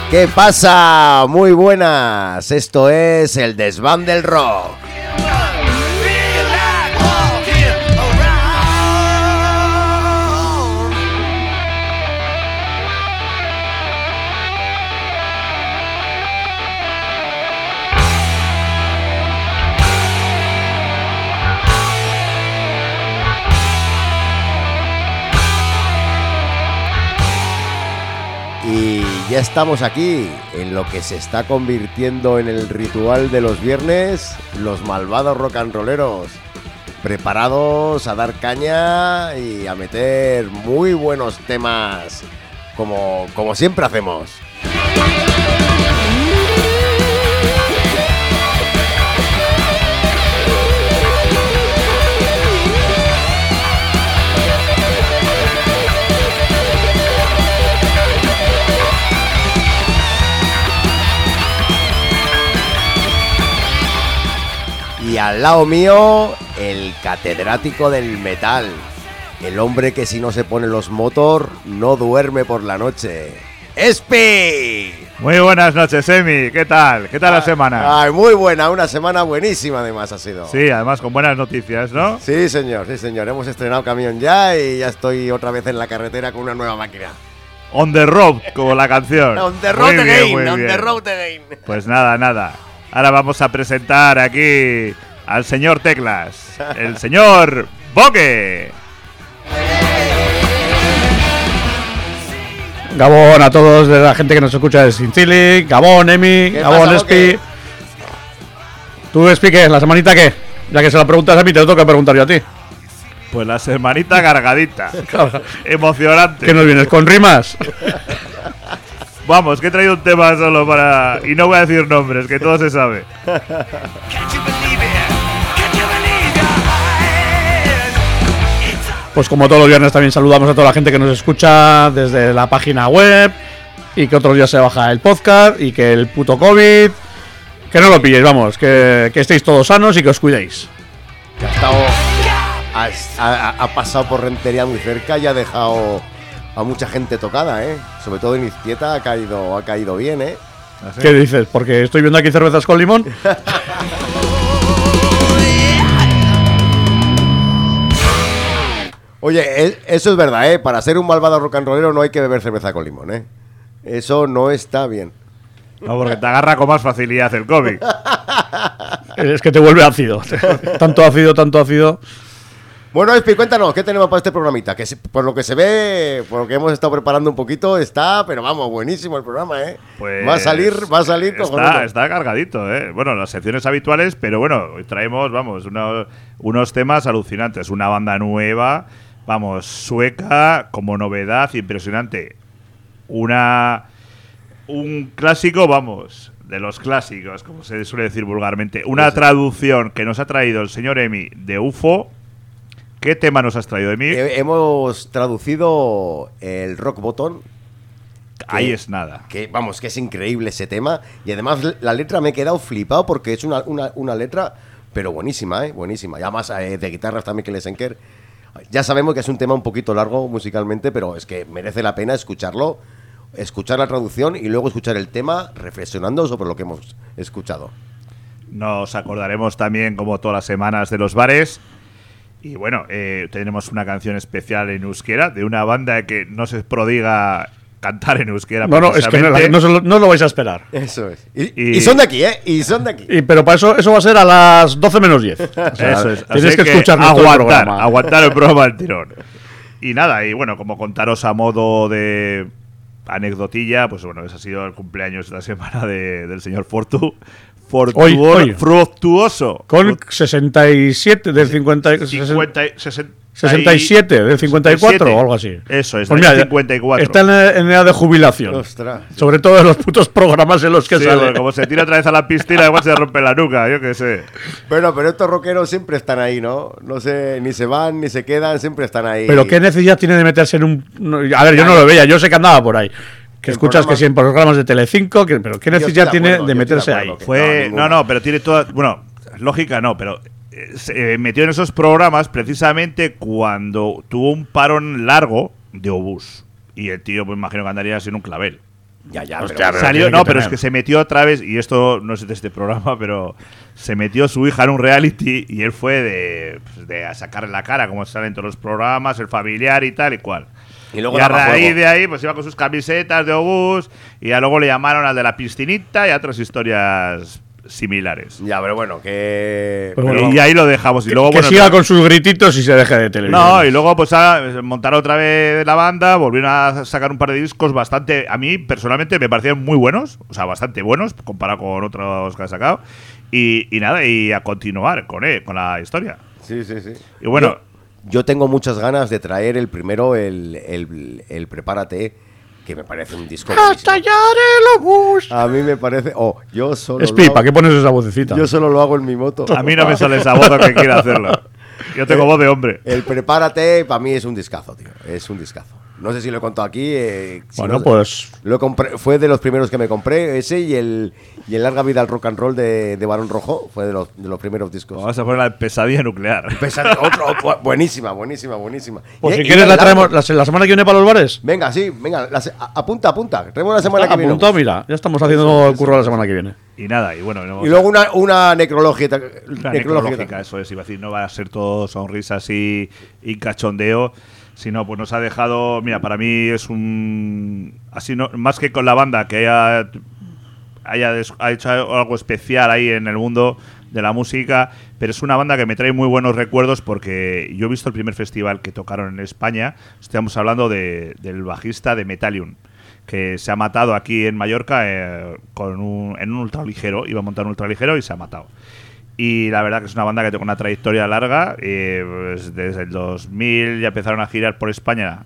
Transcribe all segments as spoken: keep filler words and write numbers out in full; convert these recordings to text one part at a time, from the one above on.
¿Qué pasa? Muy buenas, esto es el Desván del Rock. Y ya estamos aquí, en lo que se está convirtiendo en el ritual de los viernes, los malvados rock and rolleros, preparados a dar caña y a meter muy buenos temas, como, como siempre hacemos. Y al lado mío, el catedrático del metal, el hombre que si no se pone los motor, no duerme por la noche. ¡Espi! Muy buenas noches, Emi. ¿Qué tal? ¿Qué tal la semana? Ay, muy buena, una semana buenísima además ha sido. Sí, además con buenas noticias, ¿no? Sí, señor, sí, señor. Hemos estrenado camión ya y ya estoy otra vez en la carretera con una nueva máquina. On the road, como la canción. On the road again, on the road again. Pues nada, nada. Ahora vamos a presentar aquí al señor Teclas, el señor Boque. Gabón a todos de la gente que nos escucha de Sin Chile. Gabón, Emi, Gabón, Espi. ¿Tú, Espi, qué? ¿La semanita qué? Ya que se la preguntas a mí, te lo tengo que preguntar yo a ti. Pues la semanita cargadita. Emocionante. ¿Qué nos vienes? ¿Con rimas? Vamos, que he traído un tema solo para... Y no voy a decir nombres, que todo se sabe. Pues como todos los viernes también saludamos a toda la gente que nos escucha desde la página web y que otros días se baja el podcast y que el puto COVID... Que no lo pilléis, vamos, que, que estéis todos sanos y que os cuidéis. Que ha estado... Ha, ha, ha pasado por Rentería muy cerca y ha dejado... a mucha gente tocada, ¿eh? Sobre todo en Izquieta ha caído, ha caído bien, ¿eh? ¿Así? ¿Qué dices? Porque estoy viendo aquí cervezas con limón. Oye, eso es verdad, ¿eh? Para ser un malvado rock and rollero no hay que beber cerveza con limón, ¿eh? Eso no está bien. No, porque te agarra con más facilidad el COVID. Es que te vuelve ácido. Tanto ácido, tanto ácido... Bueno, Espi, cuéntanos, ¿qué tenemos para este programita? Que se, por lo que se ve, por lo que hemos estado preparando un poquito, está, pero vamos, buenísimo el programa, ¿eh? Pues va a salir, va a salir está, está cargadito, ¿eh? Bueno, las secciones habituales, pero bueno, hoy traemos, vamos, unos, unos temas alucinantes. Una banda nueva, vamos, sueca, como novedad, impresionante. Una... Un clásico, vamos... de los clásicos, como se suele decir vulgarmente. Una sí, sí. traducción que nos ha traído el señor Emi de U F O. ¿Qué tema nos has traído, Emi? Eh, hemos traducido el Rock Bottom. Ahí es nada. Que, vamos, que es increíble ese tema. Y además la letra me he quedado flipado porque es una, una, una letra, pero buenísima, ¿eh? Buenísima. Y además eh, de guitarras también que Lesenker. Ya sabemos que es un tema un poquito largo musicalmente, pero es que merece la pena escucharlo, escuchar la traducción y luego escuchar el tema reflexionando sobre lo que hemos escuchado. Nos acordaremos también, como todas las semanas, de los bares. Y bueno, eh, tenemos una canción especial en euskera de una banda que no se prodiga cantar en euskera. No, no, es que no, no, lo, no lo vais a esperar. Eso es. Y, y, y son de aquí, ¿eh? Y son de aquí. Y, pero para eso eso va a ser a las doce menos diez. O sea, eso es. Tienes Así que, que escuchar aguantar, aguantar el programa al tirón. Y nada, y bueno, como contaros a modo de anecdotilla, pues bueno, ese ha sido el cumpleaños de la semana de, del señor Fortu. Fortuo, hoy, hoy. Fructuoso. Con sesenta y siete del cincuenta, cincuenta, sesenta, sesenta y siete del cincuenta y cuatro o algo así. Eso es, pues mira, cincuenta y cuatro. Está en, en edad de jubilación. Ostras. Sobre todo en los putos programas en los que sí, sale. Bueno, como se tira otra vez a la piscina, igual se rompe la nuca, yo qué sé. Bueno, pero estos rockeros siempre están ahí, ¿no? No sé, ni se van, ni se quedan, siempre están ahí. Pero ¿qué necesidad tiene de meterse en un...? No, a ver, yo no lo veía, yo sé que andaba por ahí. Que escuchas que siempre en programas de Telecinco, que, pero ¿qué necesidad de acuerdo, tiene de meterse de ahí? Fue, no, no, pero tiene toda... Bueno, lógica no, pero eh, se eh, metió en esos programas precisamente cuando tuvo un parón largo de obús. Y el tío, pues imagino que andaría sin un clavel. Ya, ya, Hostia, pero- Salió, tiene no, que pero es tener. que se metió otra vez, y esto no es de este programa, pero se metió su hija en un reality y él fue de, pues, de a sacarle la cara, como sale en todos los programas, el familiar y tal y cual. Y luego Y a daba raíz juego. de ahí, pues iba con sus camisetas de obús y ya luego le llamaron al de la piscinita y a otras historias similares. Ya, pero bueno, que. Pues pero- bueno, y ahí lo dejamos. Y luego, que bueno, siga con sus grititos y se deje de televisión. no, y luego pues a, montaron otra vez la banda, volvieron a sacar un par de discos bastante, a mí personalmente me parecían muy buenos, o sea, bastante buenos comparado con otros que han sacado. Y, y nada, y a continuar con, eh, con la historia. Sí, sí, sí. Y bueno, Yo, yo tengo muchas ganas de traer el primero, el, el, el Prepárate, que me parece un disco. buenísimo. el obús! A mí me parece. Oh, yo solo. Espi, lo ¿para hago, qué pones esa vocecita? yo solo lo hago en mi moto. a mí no me sale esa voz que quiera hacerlo. Yo tengo voz de hombre. El Prepárate, para mí es un discazo, tío. Es un discazo. No sé si lo he contado aquí. eh, si Bueno, no- pues Lo compré, fue de los primeros que me compré, ese y el, y el Larga Vida al Rock and Roll de, de Barón Rojo. Fue de los, de los primeros discos. Vamos a poner la pesadilla nuclear. Pesar- otro, bu- buenísima, buenísima, buenísima. pues Y- si y quieres la la traemos la, la semana que viene para los bares. Venga, sí, venga, la se- a- apunta, apunta. Traemos la semana que viene. Apuntado, mira, ya estamos haciendo el curro la semana que viene. Y nada, y bueno, no Y luego una, una necrología. Una necrología. necrológica, eso es, iba a decir, no va a ser todo sonrisas y, y cachondeo, sino pues nos ha dejado, mira, para mí es un, así no, más que con la banda que haya, haya des- ha hecho algo especial ahí en el mundo de la música, pero es una banda que me trae muy buenos recuerdos porque yo he visto el primer festival que tocaron en España, estamos hablando de, del bajista de Metallium, que se ha matado aquí en Mallorca eh, con un, en un ultraligero, iba a montar un ultraligero y se ha matado. Y la verdad que es una banda que tiene una trayectoria larga, eh, pues desde el dos mil ya empezaron a girar por España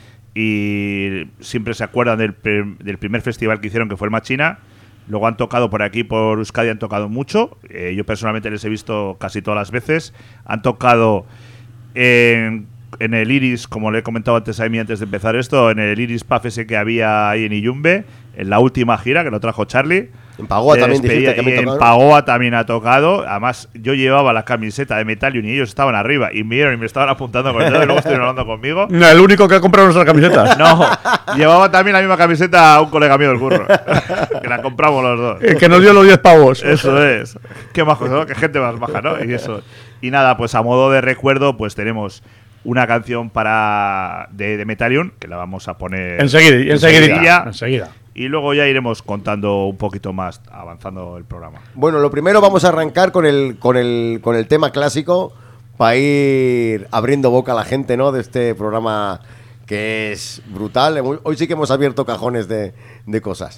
y siempre se acuerdan del, pr- del primer festival que hicieron, que fue el Machina. Luego han tocado por aquí, por Euskadi, han tocado mucho. Eh, yo personalmente les he visto casi todas las veces. Han tocado en, en el Iris, como le he comentado antes a mí antes de empezar esto, en el Iris Puff ese que había ahí en Iyumbe, en la última gira que lo trajo Charlie. En Pagoa De también despedida, dijiste que y me en tocaron. Pagoa también ha tocado. Además, yo llevaba la camiseta de Metallium y ellos estaban arriba y me vieron y me estaban apuntando con el dedo y luego estuvieron hablando conmigo. No, el único que ha comprado nuestras camisetas. No, llevaba también la misma camiseta a un colega mío del curro, que la compramos los dos. El que nos dio los diez pavos. Eso es. Qué majos, ¿no? Qué gente más maja, ¿no? Y eso. Y nada, pues a modo de recuerdo, pues tenemos una canción para de, de Metallium, que la vamos a poner Enseguida, enseguida. enseguida. Enseguida. Y luego ya iremos contando un poquito más, avanzando el programa. Bueno, lo primero vamos a arrancar con el, con el, con el tema clásico para ir abriendo boca a la gente, ¿no? De este programa que es brutal. Hoy hoy sí que hemos abierto cajones de, de cosas.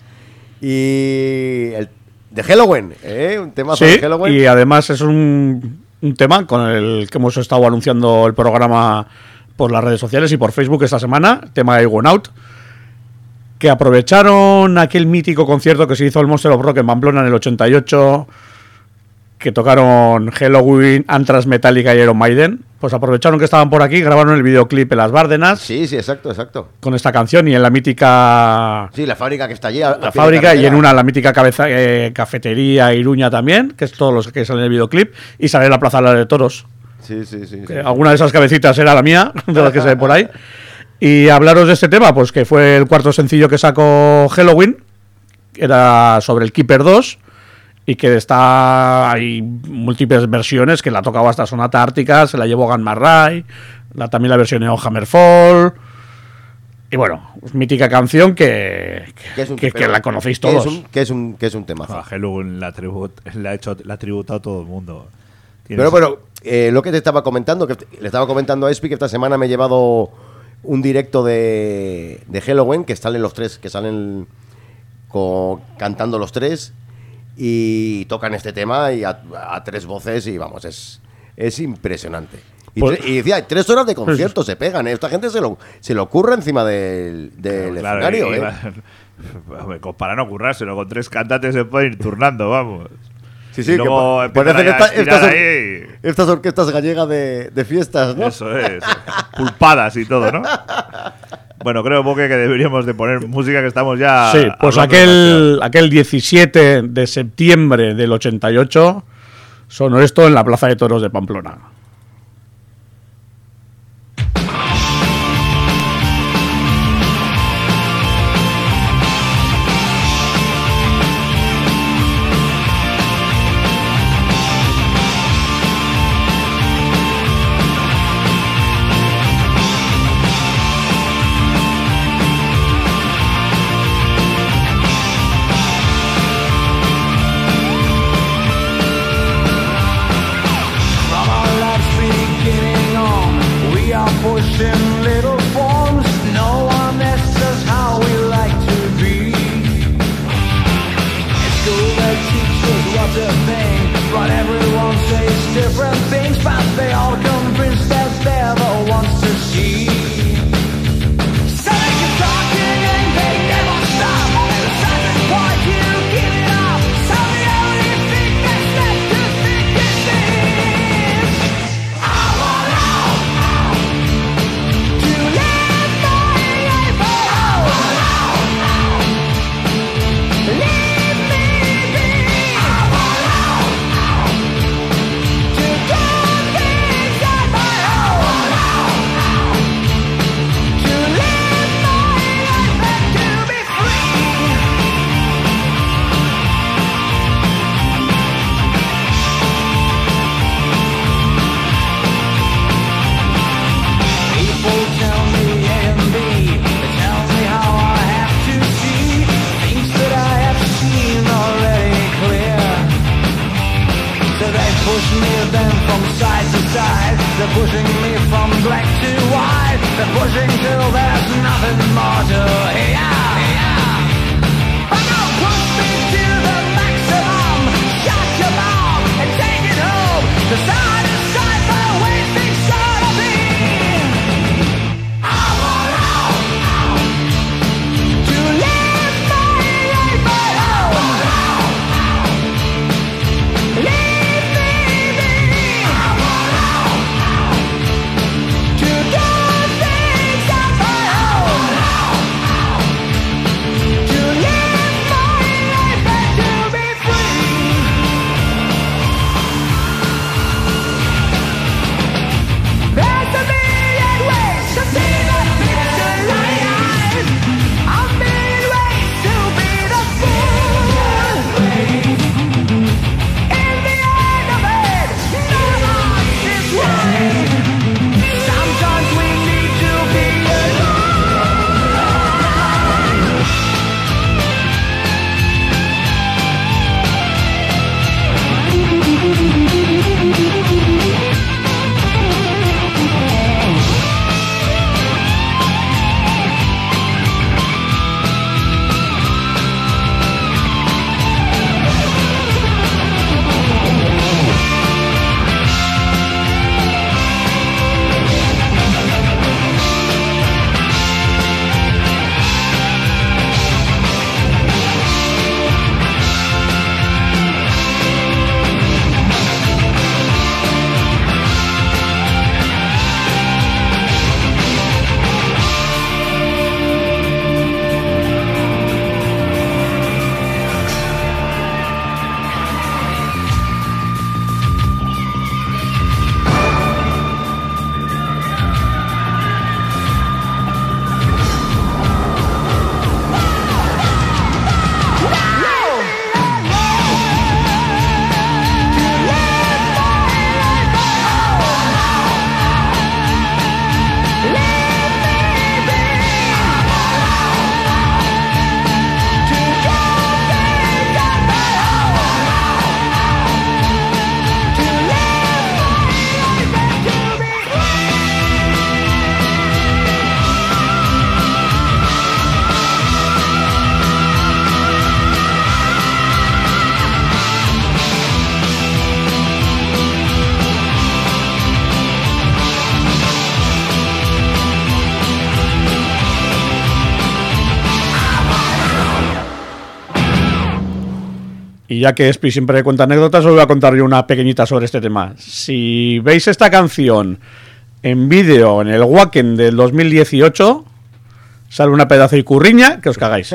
Y el, de Halloween, ¿eh? Un tema Sí, de Halloween. y además es un, un tema con el que hemos estado anunciando el programa por las redes sociales y por Facebook esta semana, el tema de I Went Out, que aprovecharon aquel mítico concierto que se hizo el Monster of Rock en Pamplona en el ochenta y ocho, que tocaron Halloween, Anthrax, Metallica y Iron Maiden. Pues aprovecharon que estaban por aquí, grabaron el videoclip en Las Bárdenas Sí, sí, exacto, exacto. con esta canción y en la mítica Sí, la fábrica que está allí. a- a pie la de fábrica y carretera. en una la mítica cabeza, eh, cafetería Iruña también, que es todos los que salen en el videoclip, y sale en la Plaza de Toros. Sí, sí, sí. Que sí. alguna de esas cabecitas era la mía, de las que se ve por ahí. Y hablaros de este tema, pues que fue el cuarto sencillo que sacó Halloween, era sobre el Keeper dos, y que está hay múltiples versiones, que la ha tocado hasta Sonata Ártica, se la llevó Gan Marray, la, también la versioneó Hammerfall. Y bueno, es mítica canción que, Que es un- que, que pero- la conocéis que es todos. un- Que es un, que es un temazo. A Halloween la, tribut, la, ha hecho, la ha tributado todo el mundo. Tienes- Pero bueno, eh, lo que te estaba comentando, que le estaba comentando a Espi que esta semana me he llevado un directo de, de Halloween, que salen los tres, que salen co- cantando los tres y tocan este tema y a, a tres voces y vamos, es, es impresionante. Y, Pues- tre- y decía, tres horas de concierto se pegan, ¿eh? Esta gente se lo, se lo ocurre encima del, del Claro, escenario, y- y ¿eh? va- hombre, con- para no currárselo, con tres cantantes se pueden ir turnando, vamos. Sí, sí, Y que luego pa- empiezan parecen ahí a esta- estirar estas, or- ahí. estas orquestas gallegas de, de fiestas, ¿no? Eso es. Pulpadas y todo, ¿no? Bueno, creo, Boque, que deberíamos de poner música, que estamos ya... Sí, pues hablando aquel, aquel diecisiete de septiembre del ochenta y ocho sonó esto en la Plaza de Toros de Pamplona. They're pushing me from black to white. They're pushing till there's nothing more to hear. But now push me to the maximum. Shut your mouth and take it home. The sun is shine for wasting short of me. I want out to live my life alone. Leave me be. I want out to do things on my own. To live my life and to be free. There's a million ways to see the picture alive. A million ways to be the fool. In the end of it, none of us is right. Sometimes we need to be alone. Y ya que Espi siempre cuenta anécdotas, os voy a contar yo una pequeñita sobre este tema. Si veis esta canción en vídeo en el Wacken del dos mil dieciocho, sale una pedazo de curriña que os cagáis.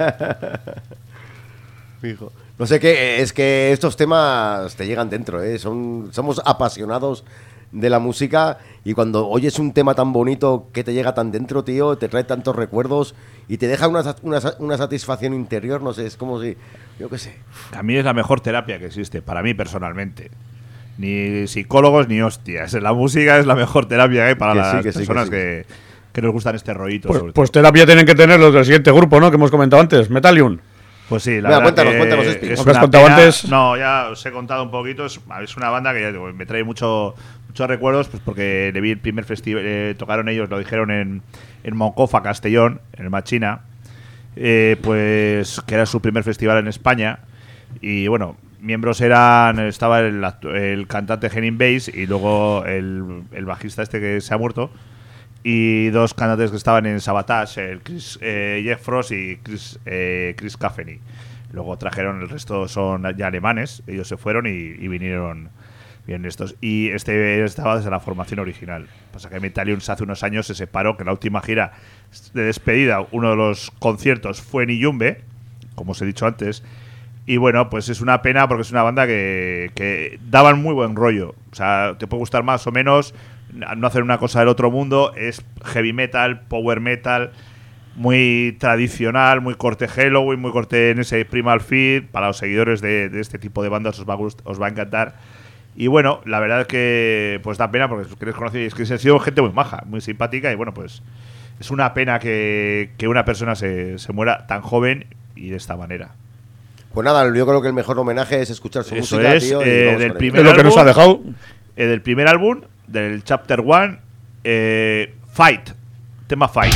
Fijo. No sé qué, es que estos temas te llegan dentro, ¿eh? Son, somos apasionados de la música y cuando oyes un tema tan bonito que te llega tan dentro, tío, te trae tantos recuerdos y te deja una, una, una satisfacción interior, no sé, es como si, yo qué sé. A mí es la mejor terapia que existe, para mí personalmente. Ni psicólogos ni hostias. La música es la mejor terapia que hay para Que las sí, que sí, personas que sí. que, que nos gustan este rollito. Pues, sobre pues todo. terapia tienen que tener los del siguiente grupo, ¿no? Que hemos comentado antes, Metalium. Pues sí, la Venga, verdad cuéntanos, que cuéntanos, Espi. es Lo que has una contado pena- antes. No, ya os he contado un poquito. Es, es una banda que ya digo, me trae mucho, muchos recuerdos, pues porque le vi el primer festival, eh, tocaron ellos, lo dijeron en, en Moncofa, Castellón, en el Machina, eh, pues que era su primer festival en España. Y bueno, miembros eran, estaba el, actu- el cantante Henning Bass y luego el, el bajista este que se ha muerto. Y dos cantantes que estaban en Sabotage, el Chris, eh, Jeff Frost y Chris, eh, Chris Cafferty. Luego trajeron, el resto son ya alemanes, ellos se fueron y, y vinieron bien estos. Y este estaba desde la formación original. Pasa que Metalium hace unos años se separó, que la última gira de despedida, uno de los conciertos fue en Iyumbe, como os he dicho antes. Y bueno, pues es una pena porque es una banda que, que daban muy buen rollo. O sea, te puede gustar más o menos, no hacer una cosa del otro mundo, es heavy metal, power metal, muy tradicional, muy corte Halloween, muy corte en ese Primal Fear. Para los seguidores de, de este tipo de bandas os va, a gust- os va a encantar. Y bueno, la verdad es que pues da pena porque queréis conocer, es que ha sido gente muy maja, muy simpática y bueno, pues es una pena que, que una persona se, se muera tan joven y de esta manera. Pues nada, yo creo que el mejor homenaje es escuchar su Eso música, es, tío. y eh, vamos del con ello. primer Es lo que nos ha álbum, dejado. eh, del primer álbum, del Chapter One, eh, Fight, tema Fight.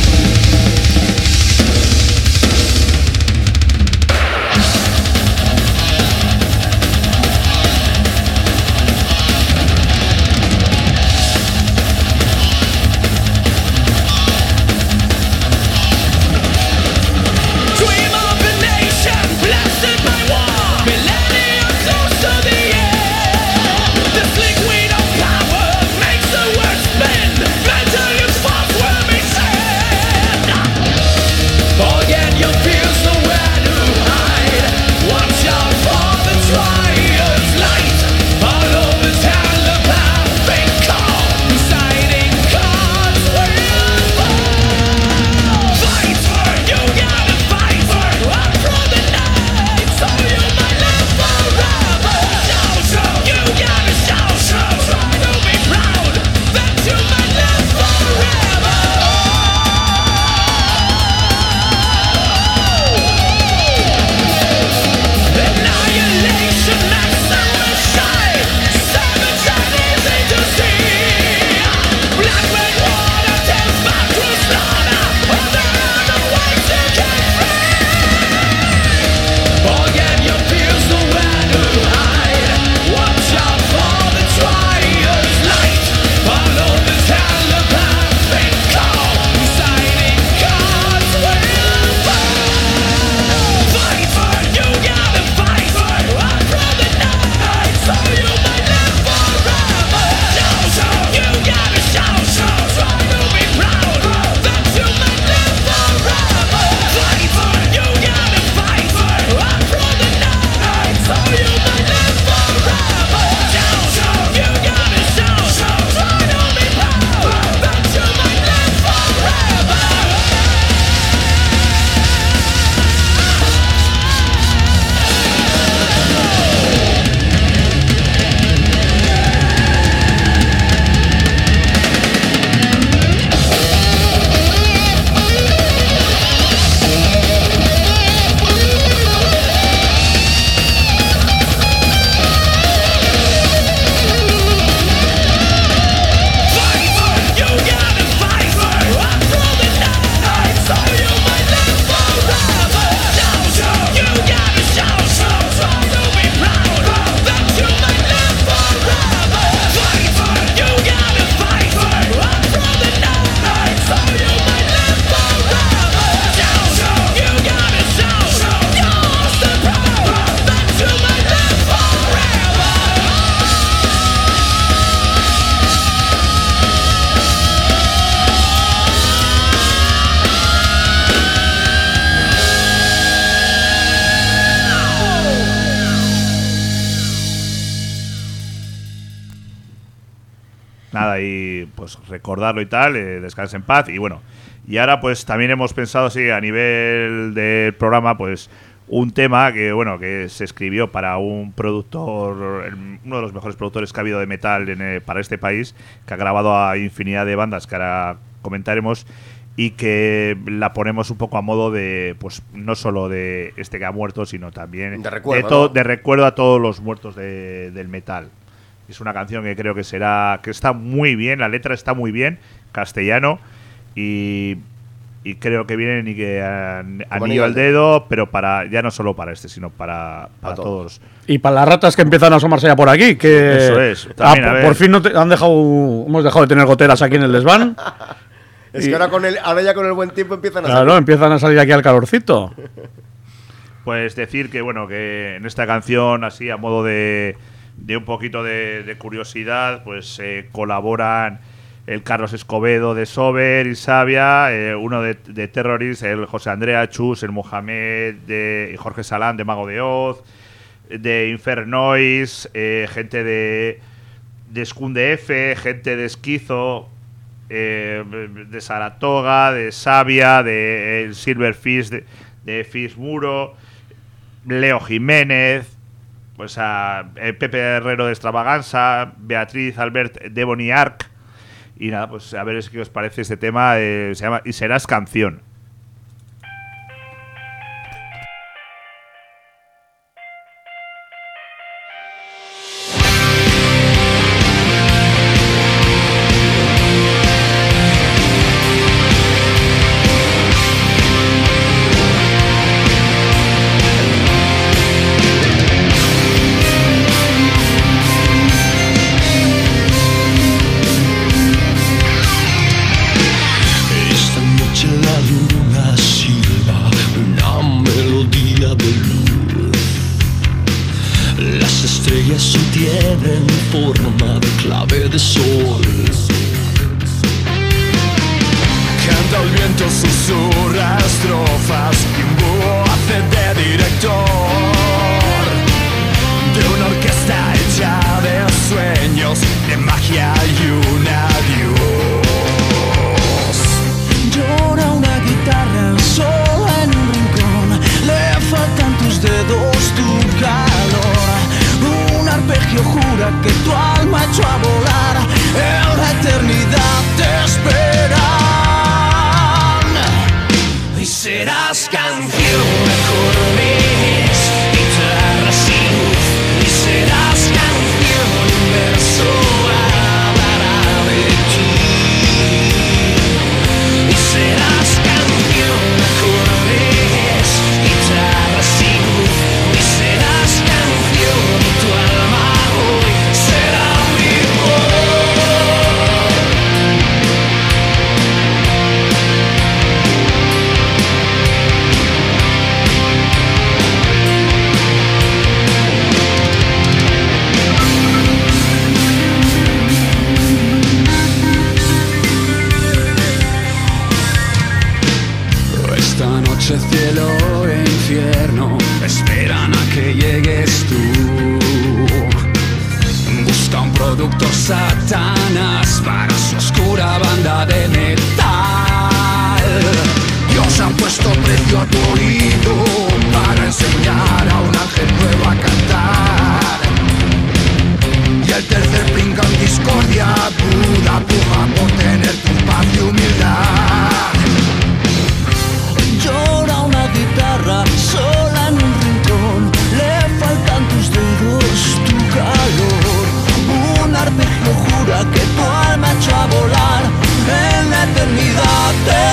Dream of a nation blasted by war, millennium close to the end. The slick weed of power makes the world spin. Mental use false will be said. Again you feel somewhere to hide. Watch out for the trials light. All over town the path they call. Deciding cards will fall. Fight for you gotta fight for up through the night, so you might live forever. Shout, shout, you gotta shout, shout, try to be proud that you might live forever. Annihilation, master will shine. Savage and easy to see. Black red water, death back to slaughter. Other other ways you can free. Again you feel somewhere to hide. Watch out for the trials light. Follow the tell the path they call. Deciding cards will fall. Fight for you gotta fight for up through the night, so you might live forever. Shout, shout, you gotta shout, shout, try to be proud that you might live forever. Fight for you gotta fight for up through the night, so you might live forever. Shout, shout, you gotta shout, shout, try to be proud that you might live forever. Fight for you gotta fight for up through the night, so you might live forever. Shout, shout, you gotta shout, shout, try to be proud that you might live forever. Fight for you gotta fight for up through the night, so you might live forever. Shout, shout, you gotta shout, shout, you're so proud that you might live forever. Nada, y pues recordarlo y tal, eh, descanse en paz. Y bueno, y ahora pues también hemos pensado así a nivel del programa, pues un tema que bueno que se escribió para un productor, el- uno de los mejores productores que ha habido de metal en, eh, para este país, que ha grabado a infinidad de bandas que ahora comentaremos, y que la ponemos un poco a modo de, pues no solo de este que ha muerto, sino también De recuerdo, to- ¿no? de recuerdo a todos los muertos de- del metal. Es una canción que creo que será, que está muy bien, la letra está muy bien, castellano, y, y creo que vienen y que an- anillo al dedo, pero para ya no solo para este, sino para, para todos. todos. Y para las ratas que empiezan a asomarse ya por aquí, que Eso es, ah, también, a por, ver. por fin no te- han dejado, hemos dejado de tener goteras aquí en el desván. Es Y- que ahora, con el, ahora ya con el buen tiempo empiezan a Claro, salir. empiezan a salir aquí al calorcito. Pues decir que bueno, que en esta canción, así a modo de, de un poquito de, de curiosidad, pues eh, colaboran el Carlos Escobedo de Sober y Sabia, eh, uno de, de Terrorist, el José Andrea Chus, el Mohamed de, y Jorge Salán de Mago de Oz, de Infernois, eh, gente de, de Scunde F, gente de Esquizo, eh, de Saratoga, de Sabia, de el Silverfish, de, de Fish Muro, Leo Jiménez, pues a eh, Pepe Herrero de Extravaganza, Beatriz Albert de Boniarc. Y nada, pues a ver qué os parece este tema. eh, se llama Y serás canción. Fight beso tienen forma de clave de sol. Canta el viento, susurra estrofas y un búho hace de director de una orquesta hecha de sueños, de magia y un adiós. Llora una guitarra sola en un rincón, le faltan tus dedos, tu calor. Un arpegio jura que tu alma echó a volar, en la eternidad te esperan. Y serás canción, acordes, guitarras y luz. Y serás canción, un verso hablará de ti. Y serás canción, acordes, guitarras y luz. Y serás canción, tu alma hoy será mi voz. Esta noche cielo e infierno esperan a que llegues tú. Busca un productor Satanás para su oscura banda de metal. Dios ha puesto precio a tu oído para enseñar a un ángel nuevo a cantar. Y el tercer brinca en discordia, Buda puja por tener tu paz y humildad. Llora una guitarra sola en un rincón, le faltan tus dedos, tu calor. Un arpegio jura que tu alma echó a volar, en la eternidad te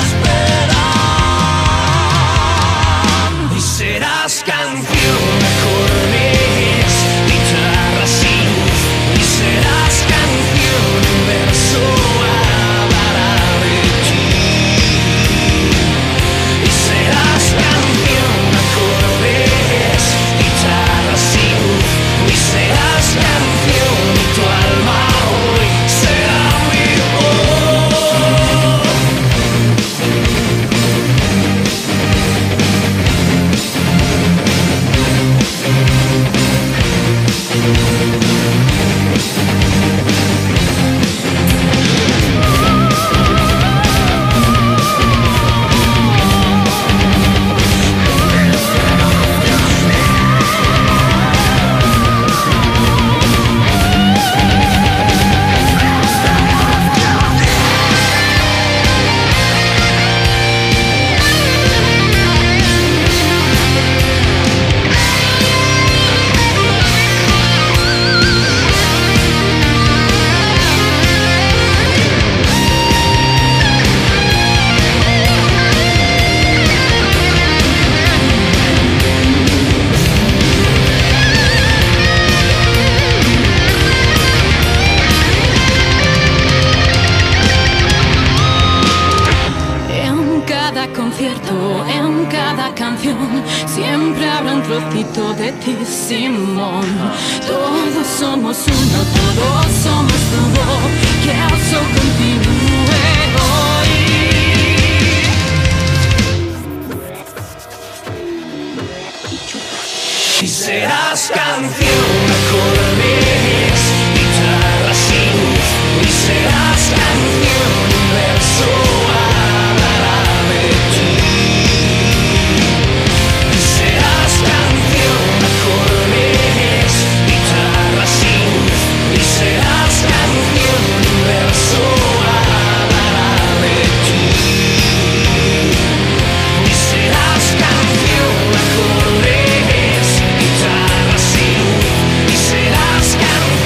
esperan. Y serás canción, acordes, guitarras y luz. Y serás canción, un verso hablará de ti. Y serás canción, acordes, guitarras y luz. Y serás canción, tu alma hoy será mi voz. trocito de ti, Simón. Todos somos uno, todos somos todo. Que eso continúe hoy. Y serás canción, acordes, guitarras y luz. Y serás canción, un verso hablará de ti. Y serás canción, acordes, guitarras y luz. Y serás canción, un verso hablará de ti. Y serás canción, acordes, guitarras y luz. Y serás canción.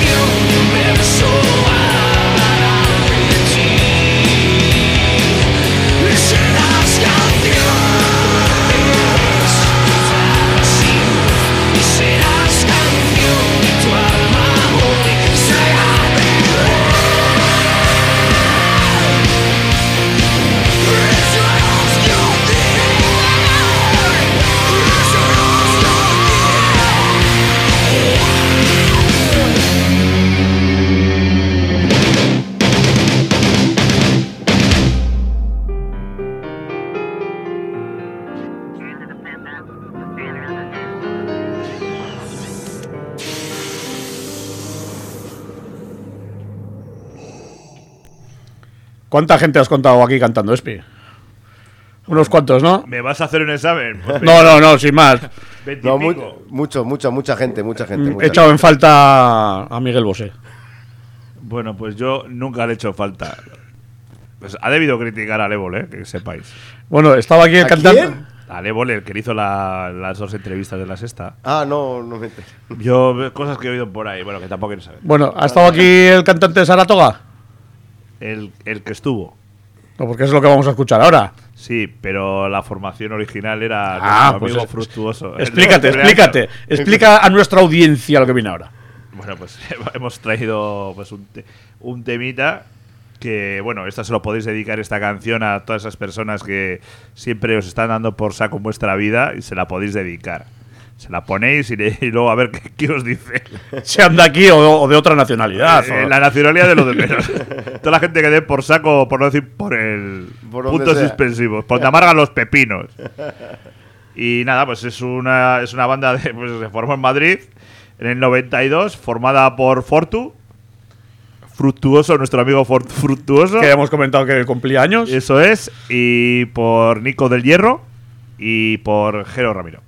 ¿Cuánta gente has contado aquí cantando, Espi? Unos cuantos, ¿no? ¿Me vas a hacer un examen? Pues No, no, no, sin más. No, mu- veintipico. mucho, mucha, mucha gente, mucha gente. He mucha echado en gente. falta a Miguel Bosé. Bueno, pues yo nunca le he hecho falta. Pues ha debido criticar a Lebol, ¿eh? Que sepáis. Bueno, estaba aquí el ¿A cantante. quién? A Lebol, el que hizo la- las dos entrevistas de la sexta. Ah, no, no me entero. Yo, cosas que he oído por ahí, bueno, que tampoco quiero saber. Bueno, ¿ha estado aquí el cantante de Saratoga? El, el que estuvo. No, porque es lo que vamos a escuchar ahora. Sí, pero la formación original era Ah, nuestro pues amigo es- Fructuoso. Explícate, El de explícate. año. Explica a nuestra audiencia lo que viene ahora. Bueno, pues hemos traído pues un, te- un temita que, bueno, esta se lo podéis dedicar esta canción a todas esas personas que siempre os están dando por saco en vuestra vida y se la podéis dedicar. Se la ponéis y, le- y luego a ver qué, qué os dice. Sean de aquí o, o de otra nacionalidad. Eh, o- la nacionalidad de lo de menos. Toda la gente que dé por saco, por no decir por el Por donde puntos sea. suspensivos, por donde amargan los pepinos. Y nada, pues es una, es una banda de, pues, se formó en Madrid en el noventa y dos, formada por Fortu, Fructuoso, nuestro amigo Fort- Fructuoso. Que ya hemos comentado que cumplía años. Eso es, y por Nico del Hierro y por Jero Ramiro.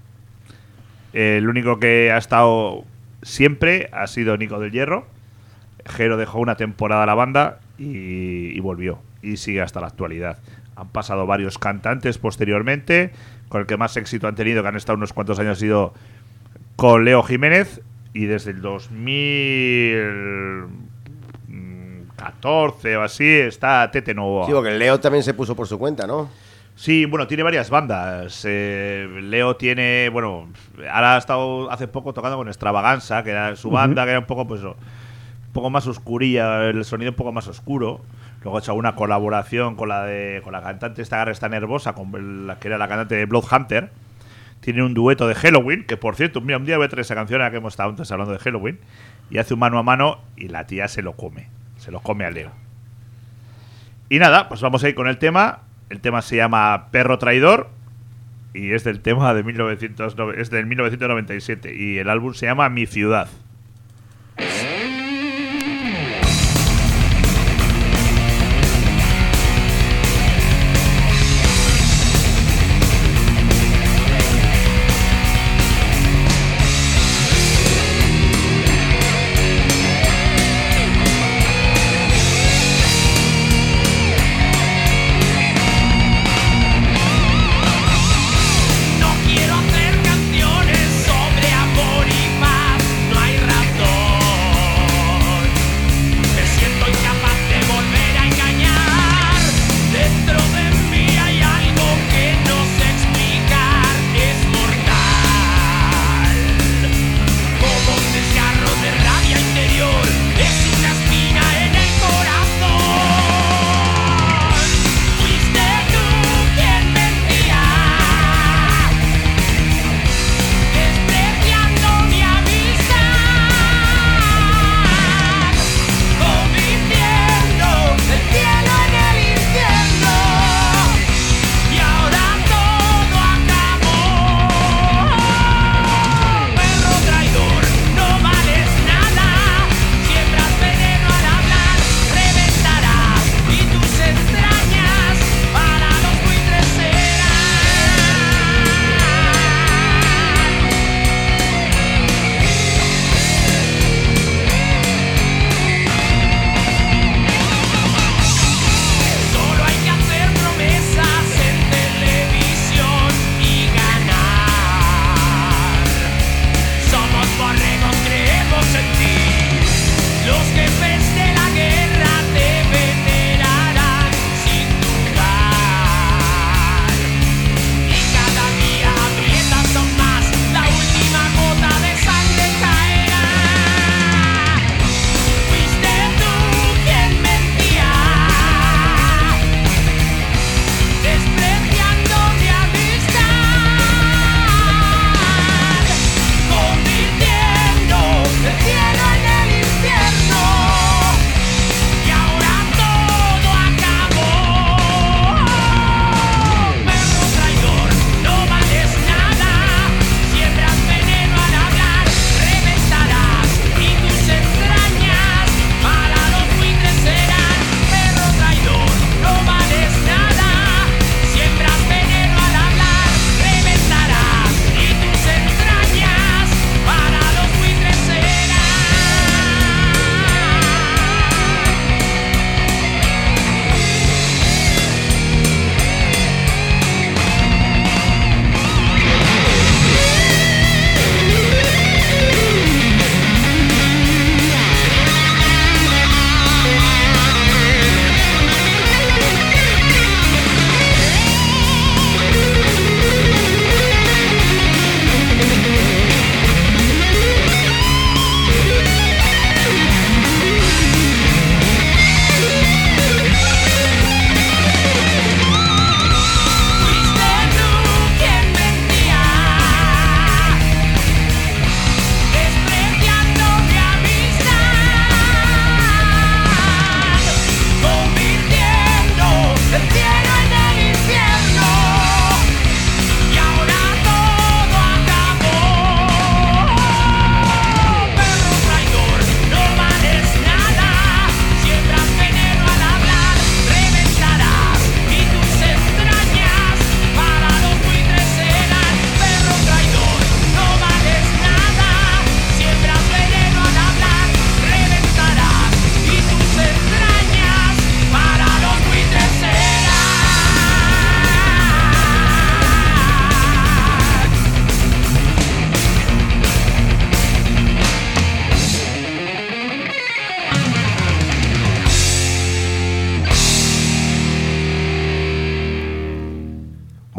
El único que ha estado siempre ha sido Nico del Hierro. Jero dejó una temporada a la banda y, y volvió. Y sigue hasta la actualidad. Han pasado varios cantantes posteriormente. Con el que más éxito han tenido, que han estado unos cuantos años, ha sido con Leo Jiménez. Y desde el dos mil catorce o así está Tete Novoa. Sí, porque el Leo también se puso por su cuenta, ¿no? Sí, bueno, tiene varias bandas. Eh, Leo tiene, bueno, ahora ha estado hace poco tocando con Extravaganza, que era su banda, que era un poco, pues, un poco más oscurilla, el sonido un poco más oscuro. Luego ha hecho una colaboración con la de con la cantante esta que está nervosa, con la que era la cantante de Bloodhunter. Tiene un dueto de Halloween, que por cierto, mira, un día voy a traer esa canción a la que hemos estado antes hablando de Halloween, y hace un mano a mano y la tía se lo come, se lo come a Leo. Y nada, pues vamos a ir con el tema. El tema se llama Perro Traidor y es del tema de mil novecientos nove- es del mil novecientos noventa y siete y el álbum se llama Mi Ciudad. No quiero hacer canciones sobre amor y paz. No hay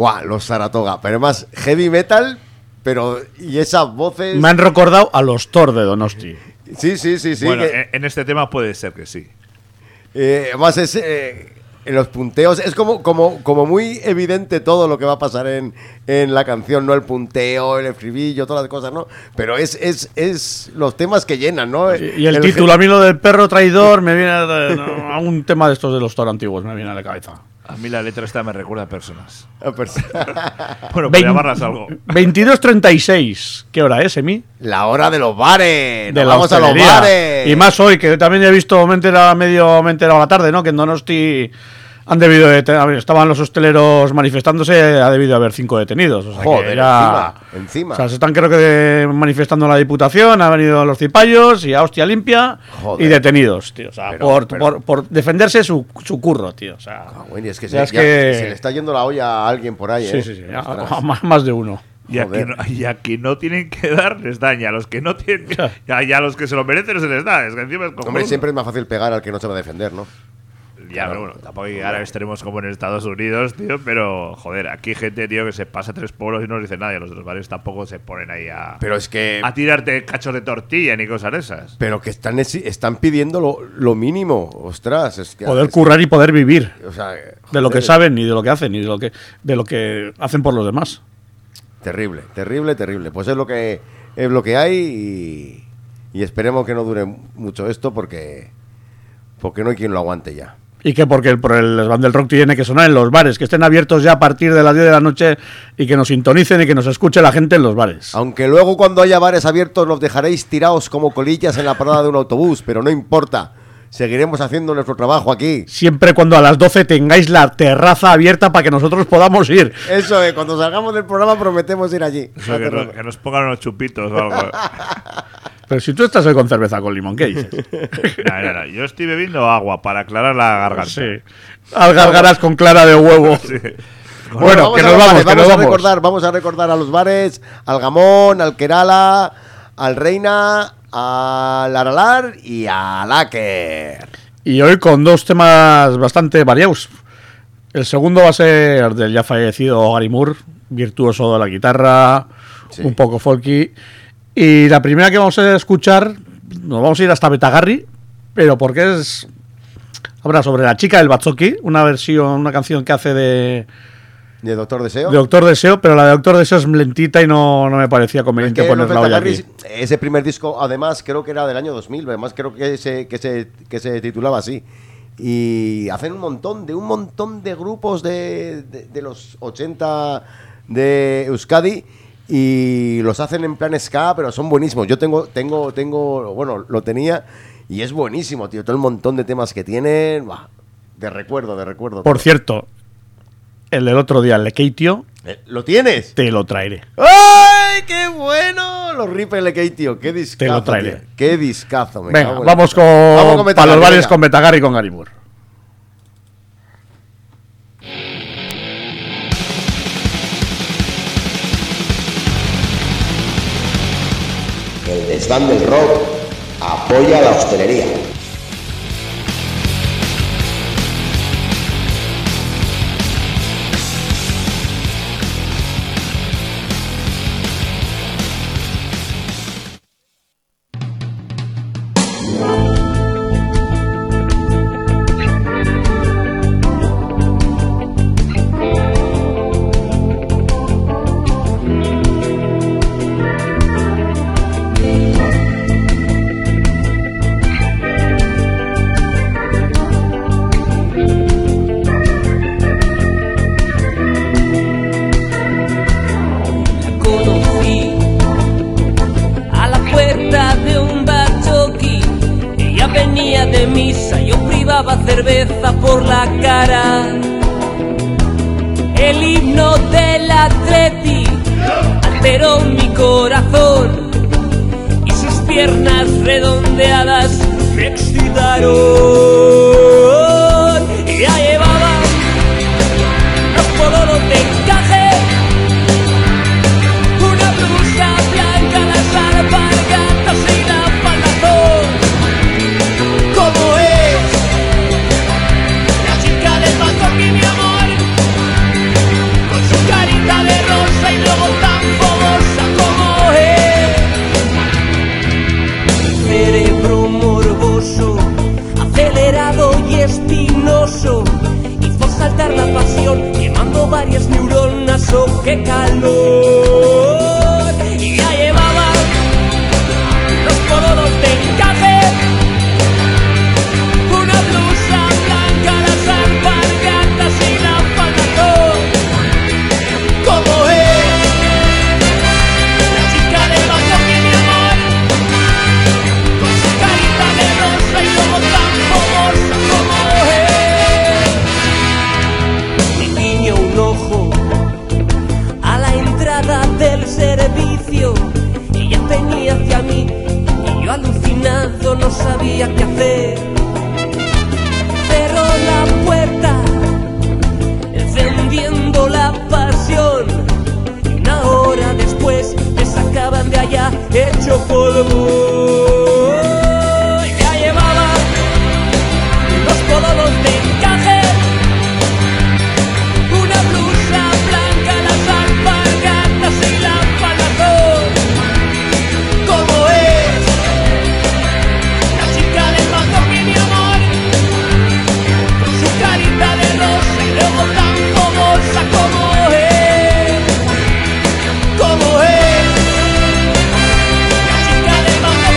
Buah, los Saratoga. Pero además, heavy metal, pero. Y esas voces. Me han recordado a los Thor de Donosti. Sí, sí, sí, sí. Bueno, que- en- en este tema puede ser que sí. Eh, además, es, eh, en los punteos es como, como, como muy evidente todo lo que va a pasar en, en la canción, ¿no? El punteo, el estribillo, todas las cosas, ¿no? Pero es, es, es los temas que llenan, ¿no? Y, y el, título, a mí lo del perro traidor, me viene de- no, a un tema de estos de los Thor antiguos, me viene a la cabeza. A mí la letra esta me recuerda a personas. gen- Bueno, por Vein- llamarlas algo. veintidós treinta y seis. ¿Qué hora es, Emi? La hora de los bares. De Nos la vamos a los hostelería. bares. Y más hoy, que también he visto, me he enterado medio, me he enterado a la tarde, ¿no? Que en Donosti han debido de te- a ver, estaban los hosteleros manifestándose, ha debido haber cinco detenidos. O sea, Joder, que ya- encima, encima. O sea, se están creo que de- manifestando en la Diputación, han venido los cipayos y a hostia limpia Joder. y detenidos, tío. O sea, Pero- por, pero- por, por defenderse su, su curro, tío. O sea, Ah, bueno, y es que, ya se, es ya- que- se le está yendo la olla a alguien por ahí, sí, ¿eh? sí, sí, a- Ostras. a más, más de uno. Y a, Joder. quien no, y a quien no tienen que dar, les dan. Y a los que no tienen. Y a, y a los que se lo merecen, no se les da. Es que encima es como. Hombre, siempre es más fácil pegar al que no se va a defender, ¿no? Ya, pero bueno, tampoco hay que llegar a extremos como en Estados Unidos, tío. Pero, joder, aquí hay gente, tío, que se pasa tres pueblos y no les dice nada. Y los de los bares tampoco se ponen ahí a, Pero es que. a tirarte cachos de tortilla ni cosas de esas. Pero que están, esi- están pidiendo lo, lo mínimo. Ostras, es que. Poder es- currar y poder vivir O sea, de lo que joder, saben y de lo que hacen y de lo que, de lo que hacen por los demás. Terrible, terrible, terrible. Pues es lo que es lo que hay y, y esperemos que no dure mucho esto porque porque no hay quien lo aguante ya. Y que porque el, por el Slam del Rock tiene que sonar en los bares, que estén abiertos ya a partir de las diez de la noche y que nos sintonicen y que nos escuche la gente en los bares. Aunque luego cuando haya bares abiertos los dejaréis tirados como colillas en la parada de un autobús, pero no importa. Seguiremos haciendo nuestro trabajo aquí. Siempre cuando a las doce tengáis la terraza abierta para que nosotros podamos ir. Eso es, cuando salgamos del programa prometemos ir allí. Eso, que, no- que nos pongan unos chupitos o algo. Pero si tú estás hoy con cerveza con limón, ¿qué dices? No, no, no. Yo estoy bebiendo agua para aclarar la garganta. Sí. Algargaras con clara de huevo. Sí. Bueno, vamos que a nos los vamos, bares, que nos a vamos. recordar, vamos a recordar a los bares, al Gamón, al Kerala, al Reina, al Aralar y al Aker. Y hoy con dos temas bastante variados. El segundo va a ser del ya fallecido Gary Moore, virtuoso de la guitarra, Sí. un poco folky. Y la primera que vamos a escuchar, nos vamos a ir hasta Betagarri, pero porque es... Habla sobre la chica del Batzoki, una versión, una canción que hace de, ¿De Doctor Deseo? de Doctor Deseo, pero la de Doctor Deseo es lentita y no, no me parecía Es conveniente que los ponerla hoy Betagarri, aquí. ese primer disco, además, creo que era del año dos mil, además creo que se, que se, que se titulaba así. Y hacen un montón, de un montón de grupos de, de, de los ochenta de Euskadi y los hacen en plan ska, pero son buenísimos. Yo tengo, tengo, tengo, bueno, lo tenía y es buenísimo, tío. Todo el montón de temas que tienen, buah, de recuerdo, de recuerdo. Por cierto, el del otro día, el de Keitio, Eh, ¿Lo tienes? te lo traeré. ¡Ay, qué bueno! Los Ripple L K, tío. Qué discazo, Te lo traeré. tío. Qué discazo. Me Venga, cago en vamos la con, puta. Vamos con para Betagarri, los bares venga. con Betagarri y con Gary Moore. El desván del rock apoya la hostelería. Conocí a la puerta de un bachoqui. Ella venía de misa, yo privaba cerveza por la cara. El himno del Atleti alteró mi corazón y sus piernas redondeadas me excitaron. Y ya llevaba los pololos de encaje, una blusa blanca, las alpargatas y la falazón. ¿Cómo es la chica del Batzoki, mi amor? Con su cara qué calor. Y ya llevaba los pololos de encaje, una blusa blanca, las alpargatas y la falda azul. ¿Cómo es la chica de baño que mi amor? Con su carita de rosa y luego tan famosa como es. Le guiño un ojo a la entrada del servicio. Ella venía hacia mí y yo alucinado no sabía qué hacer. Cerró la puerta encendiendo la pasión. Y una hora después me sacaban de allá hecho polvo. Ya llevaba los pololos de encaje, una blusa blanca, las alpargatas y la falda azul. ¿Cómo es la chica del banco que mi amor? Con su carita de rosa y luego tan famosa como es. ¿Cómo es la chica del banco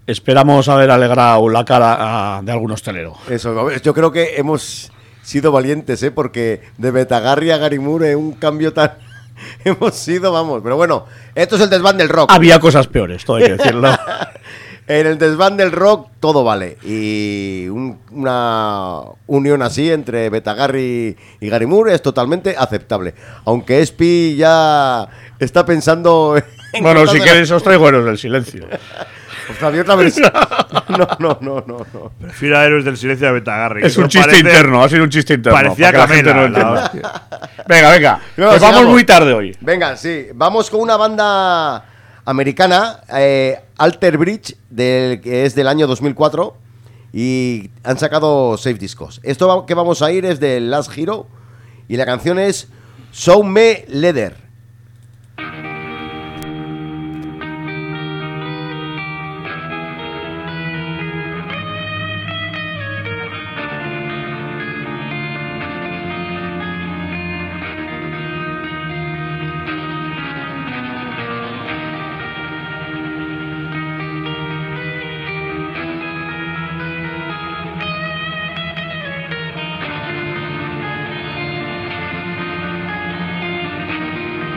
esperamos haber alegrado la cara a- de algún hostelero. Eso, yo creo que hemos sido valientes, ¿eh? Porque de Betagarri a Gary Moore, un cambio tan... hemos sido, vamos. Pero bueno, esto es el desván del rock. Había cosas peores, todo hay que decirlo. En el desván del rock todo vale. Y un- una unión así entre Betagarri y Gary Moore es totalmente aceptable. Aunque Espi ya está pensando... en Bueno, si cortarse queréis os traigo Héroes del Silencio. la- Ostras, había otra vez. No, no, no, no, no. Prefiero a Héroes del Silencio de Betagarri. Es Eso un chiste parece- interno, ha sido un chiste interno. Parecía para que la gente Camela, no la entienda. hostia. Venga, venga. No, Nos vamos sigamos. muy tarde hoy. Venga, sí. Vamos con una banda americana, eh, Alter Bridge, del, que es del año dos mil cuatro. Y han sacado seis discos. Esto va- que vamos a ir es de Last Hero. Y la canción es Show Me Leather. Show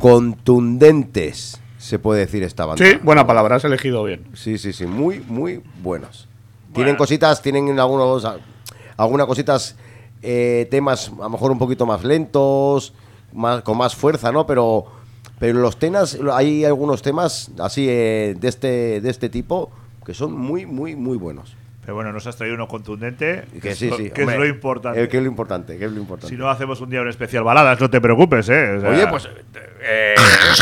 contundentes, se puede decir esta banda. Sí, buena palabra, has elegido bien. Sí, sí, sí, muy, muy buenos. Tienen cositas, tienen algunos, algunas cositas, eh, temas a lo mejor un poquito más lentos, más, con más fuerza, ¿no? Pero, pero los temas, hay algunos temas así eh, de este, de este tipo que son muy, muy, muy buenos. Pero bueno, nos has traído uno contundente, Que sí, sí. que hombre, es lo importante. eh, que es lo importante, que es lo importante. Si no, hacemos un día un especial baladas, no te preocupes, ¿eh? O sea, Oye, pues eh,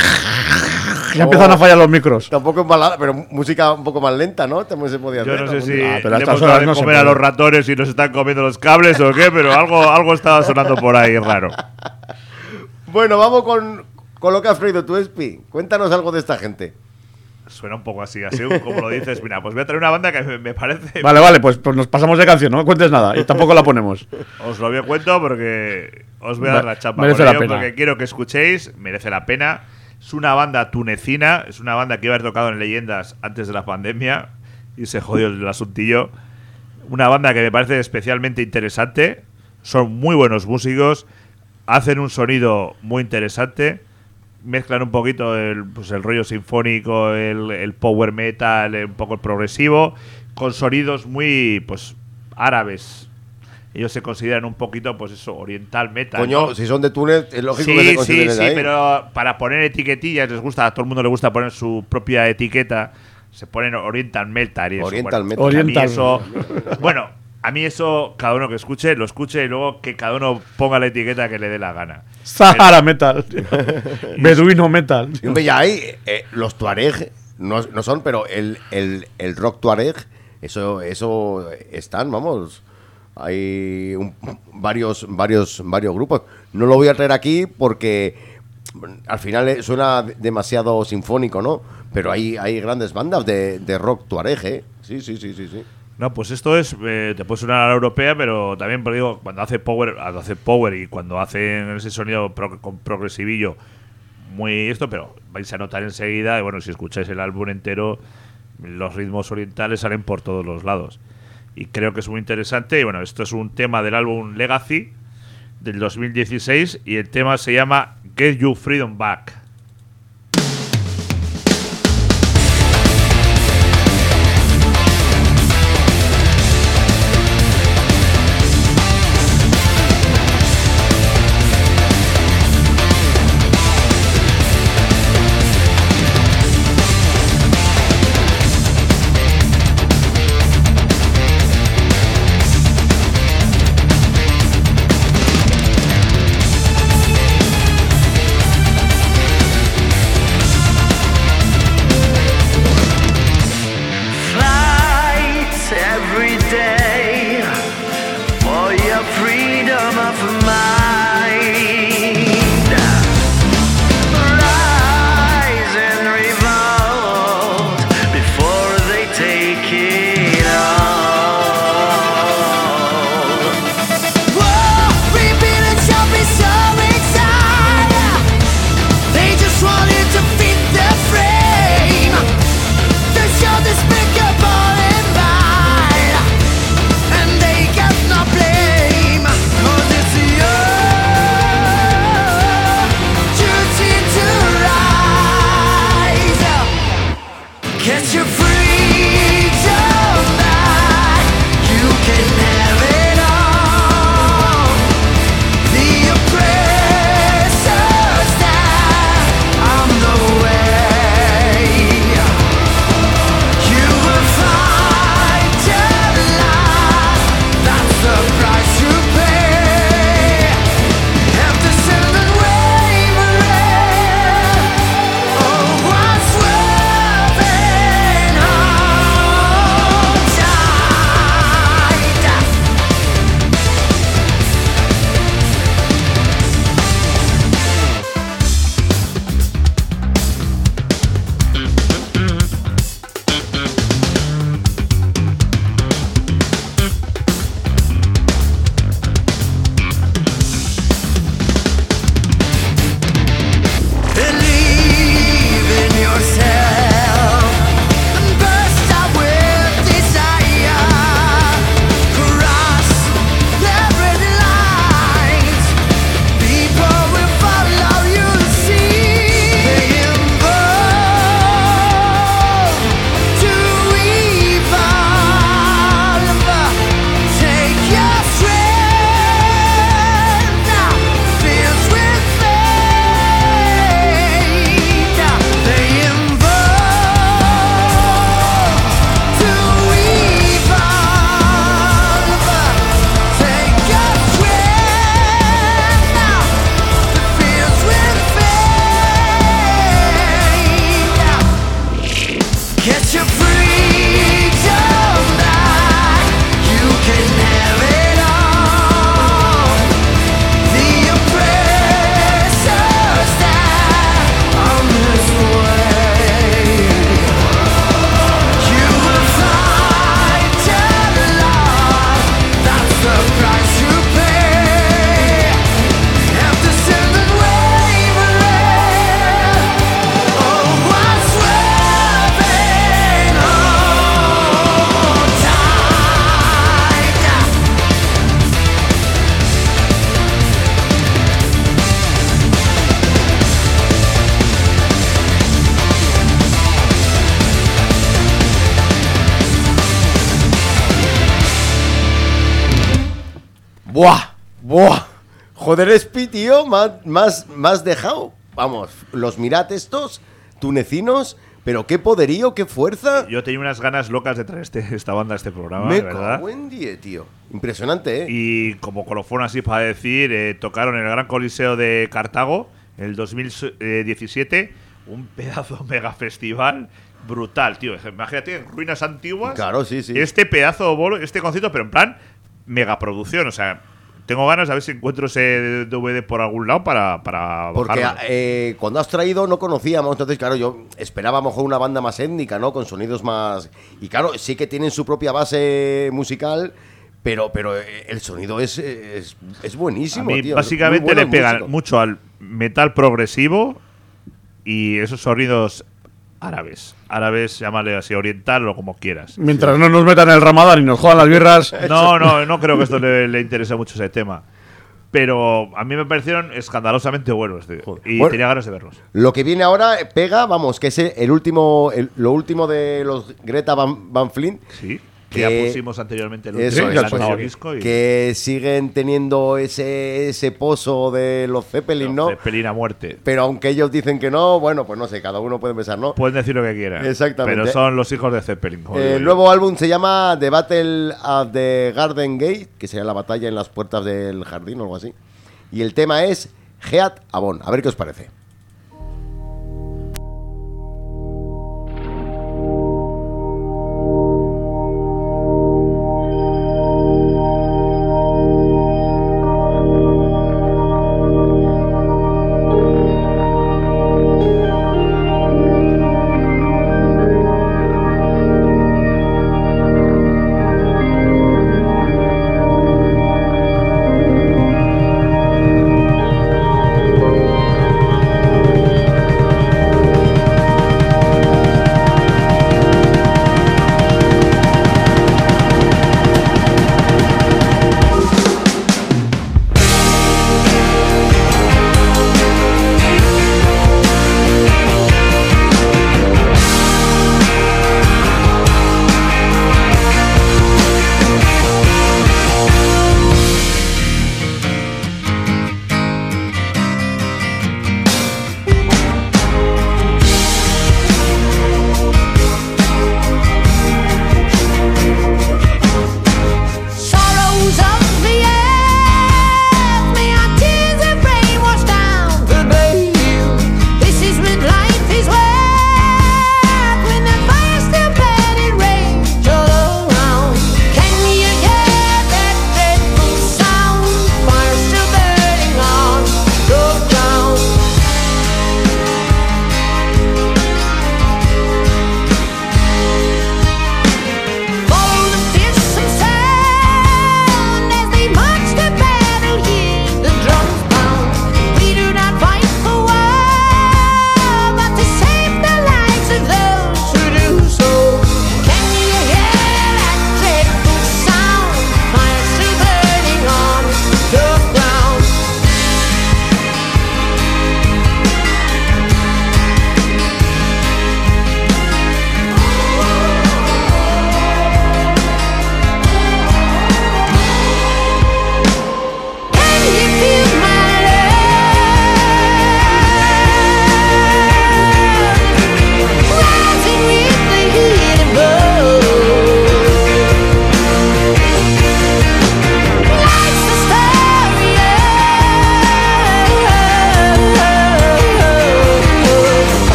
Ya empiezan a fallar los micros. tampoco es balada, pero música un poco más lenta, ¿no? También se podía yo hacer. no sé si Ah, pero a le estas hemos horas dado de no se comer a puede. los ratones y nos están comiendo los cables o qué, pero algo, algo estaba sonando por ahí raro. Bueno, vamos con, con lo que has traído tú, Espi. Cuéntanos algo de esta gente. Suena un poco así, así como lo dices. Mira, pues voy a traer una banda que me, me parece... Vale, vale, pues, pues nos pasamos de canción, no me cuentes nada y tampoco la ponemos. Os lo voy a cuento porque os voy a dar Va- la chapa merece con la ello, pena. porque quiero que escuchéis, merece la pena. Es una banda tunecina, es una banda que iba a haber tocado en Leyendas antes de la pandemia y se jodió el asuntillo. Una banda que me parece especialmente interesante, son muy buenos músicos, hacen un sonido muy interesante, mezclan un poquito el, pues el rollo sinfónico, el, el power metal, un poco el progresivo, con sonidos muy pues árabes. Ellos se consideran un poquito, pues eso, oriental metal. Coño, ¿no? si son de Túnez, es lógico que se Sí, sí, consideren sí, ahí. pero para poner etiquetillas les gusta, a todo el mundo le gusta poner su propia etiqueta, se ponen Oriental Metal y eso. Oriental bueno, Metal. a mí Oriental. eso- bueno, a mí eso, cada uno que escuche, lo escuche y luego que cada uno ponga la etiqueta que le dé la gana. Sahara Metal. Beduino Metal. Y, hombre, ya hay eh, los Tuareg, no, no son, pero el, el, el rock Tuareg, eso, eso están, vamos. Hay un- varios, varios, varios grupos. No lo voy a traer aquí porque al final eh, suena demasiado sinfónico, ¿no? Pero hay, hay grandes bandas de, de rock Tuareg, ¿eh? Sí, sí, sí, sí, sí. No, pues esto es, eh, te puede sonar a la europea, pero también, pero digo, cuando hace power, cuando hace power y cuando hacen ese sonido pro- con progresivillo, muy esto, pero vais a notar enseguida, y bueno, si escucháis el álbum entero, los ritmos orientales salen por todos los lados. Y creo que es muy interesante, y bueno, esto es un tema del álbum Legacy del dos mil dieciséis, y el tema se llama Get Your Freedom Back. Fight every day for your freedom of mind. Rise and revolt before they take it all. Whoa, rebuilding shall be so inside. They just wanted to feed their frame. They're so despicable and vile, and they got no blame. 'Cause it's yours. Buah, buah. Joder, Espi, tío, más, más, más dejado. Vamos, los mirad estos, tunecinos, pero qué poderío, qué fuerza. Yo tenía unas ganas locas de traer este, esta banda a este programa, Me ¿verdad? cago en diez, tío. Impresionante, ¿eh? Y como colofón así para decir, eh, tocaron en el Gran Coliseo de Cartago en el dos mil diecisiete, un pedazo mega festival brutal, tío. Imagínate, en ruinas antiguas. Claro, sí, sí. Este pedazo de bolo, este concierto, pero en plan megaproducción, o sea. Tengo ganas de ver si encuentro ese D V D por algún lado para, para Porque bajarlo. eh, cuando has traído no conocíamos, entonces claro, yo esperaba a lo mejor una banda más étnica, ¿no? Con sonidos más... Y claro, sí que tienen su propia base musical, pero, pero eh, el sonido es, es, es A buenísimo, mí tío. básicamente Muy le buenos pegan músicos. mucho al metal progresivo y esos sonidos árabes. Árabes, llámale así, oriental o como quieras. Mientras no nos metan el ramadán y nos jodan las birras. No, no, no creo que esto le, le interese mucho ese tema. Pero a mí me parecieron escandalosamente buenos, tío. Y Bueno, tenía ganas de verlos. Lo que viene ahora eh, pega, vamos, que es el último, el- lo último de los Greta Van, Van Fleet. Sí. Que Que- ya pusimos anteriormente el Eso último es, lanzado pues, disco. Y que siguen teniendo ese, ese pozo de los Zeppelin, ¿no? Zeppelin a muerte. Pero aunque ellos dicen que no, bueno, pues no sé, cada uno puede pensar, ¿no? Pueden decir lo que quieran. Exactamente. Pero son los hijos de Zeppelin. como digo El yo. nuevo álbum se llama The Battle at the Garden Gate, que sería la batalla en las puertas del jardín o algo así. Y el tema es Heat Avon. A ver qué os parece. Thank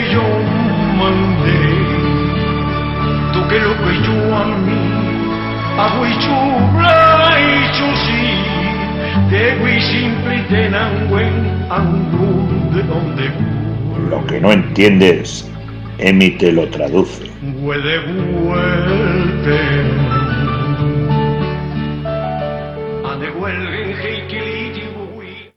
que yo mandé, toque lo que yo a mí, hago y chubla y chusí, de y simple y tenangüen, angun de donde Lo que no entiendes, Emi te lo traduce. huele vuelte. Ande huelgen heikiliti hui.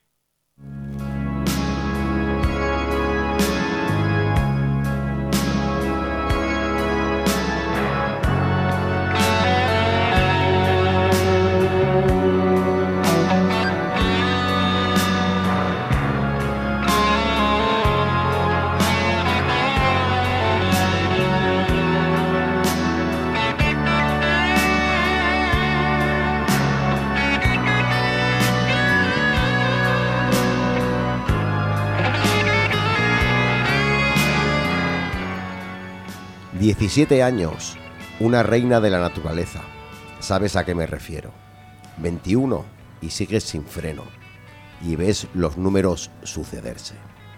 diecisiete años, una reina de la naturaleza. ¿Sabes a qué me refiero? veintiuno y sigues sin freno. Y ves los números sucederse.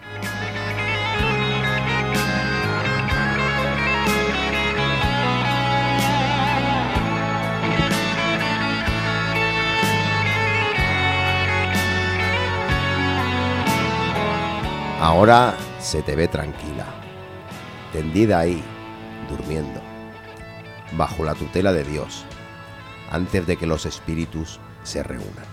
Ahora se te ve tranquila, tendida ahí, durmiendo, bajo la tutela de Dios, antes de que los espíritus se reúnan.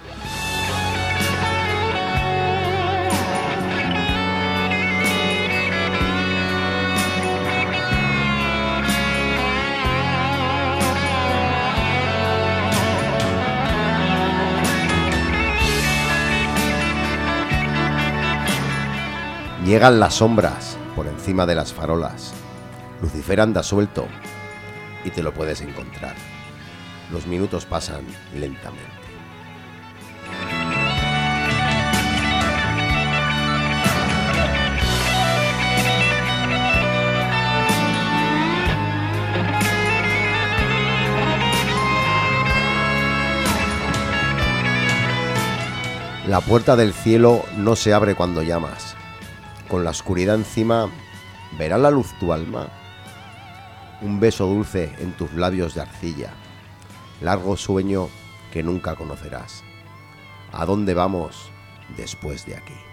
Llegan las sombras por encima de las farolas. Lucifer anda suelto y te lo puedes encontrar. Los minutos pasan lentamente. La puerta del cielo no se abre cuando llamas. Con la oscuridad encima, ¿verá la luz tu alma? Un beso dulce en tus labios de arcilla, largo sueño que nunca conocerás. ¿A dónde vamos después de aquí?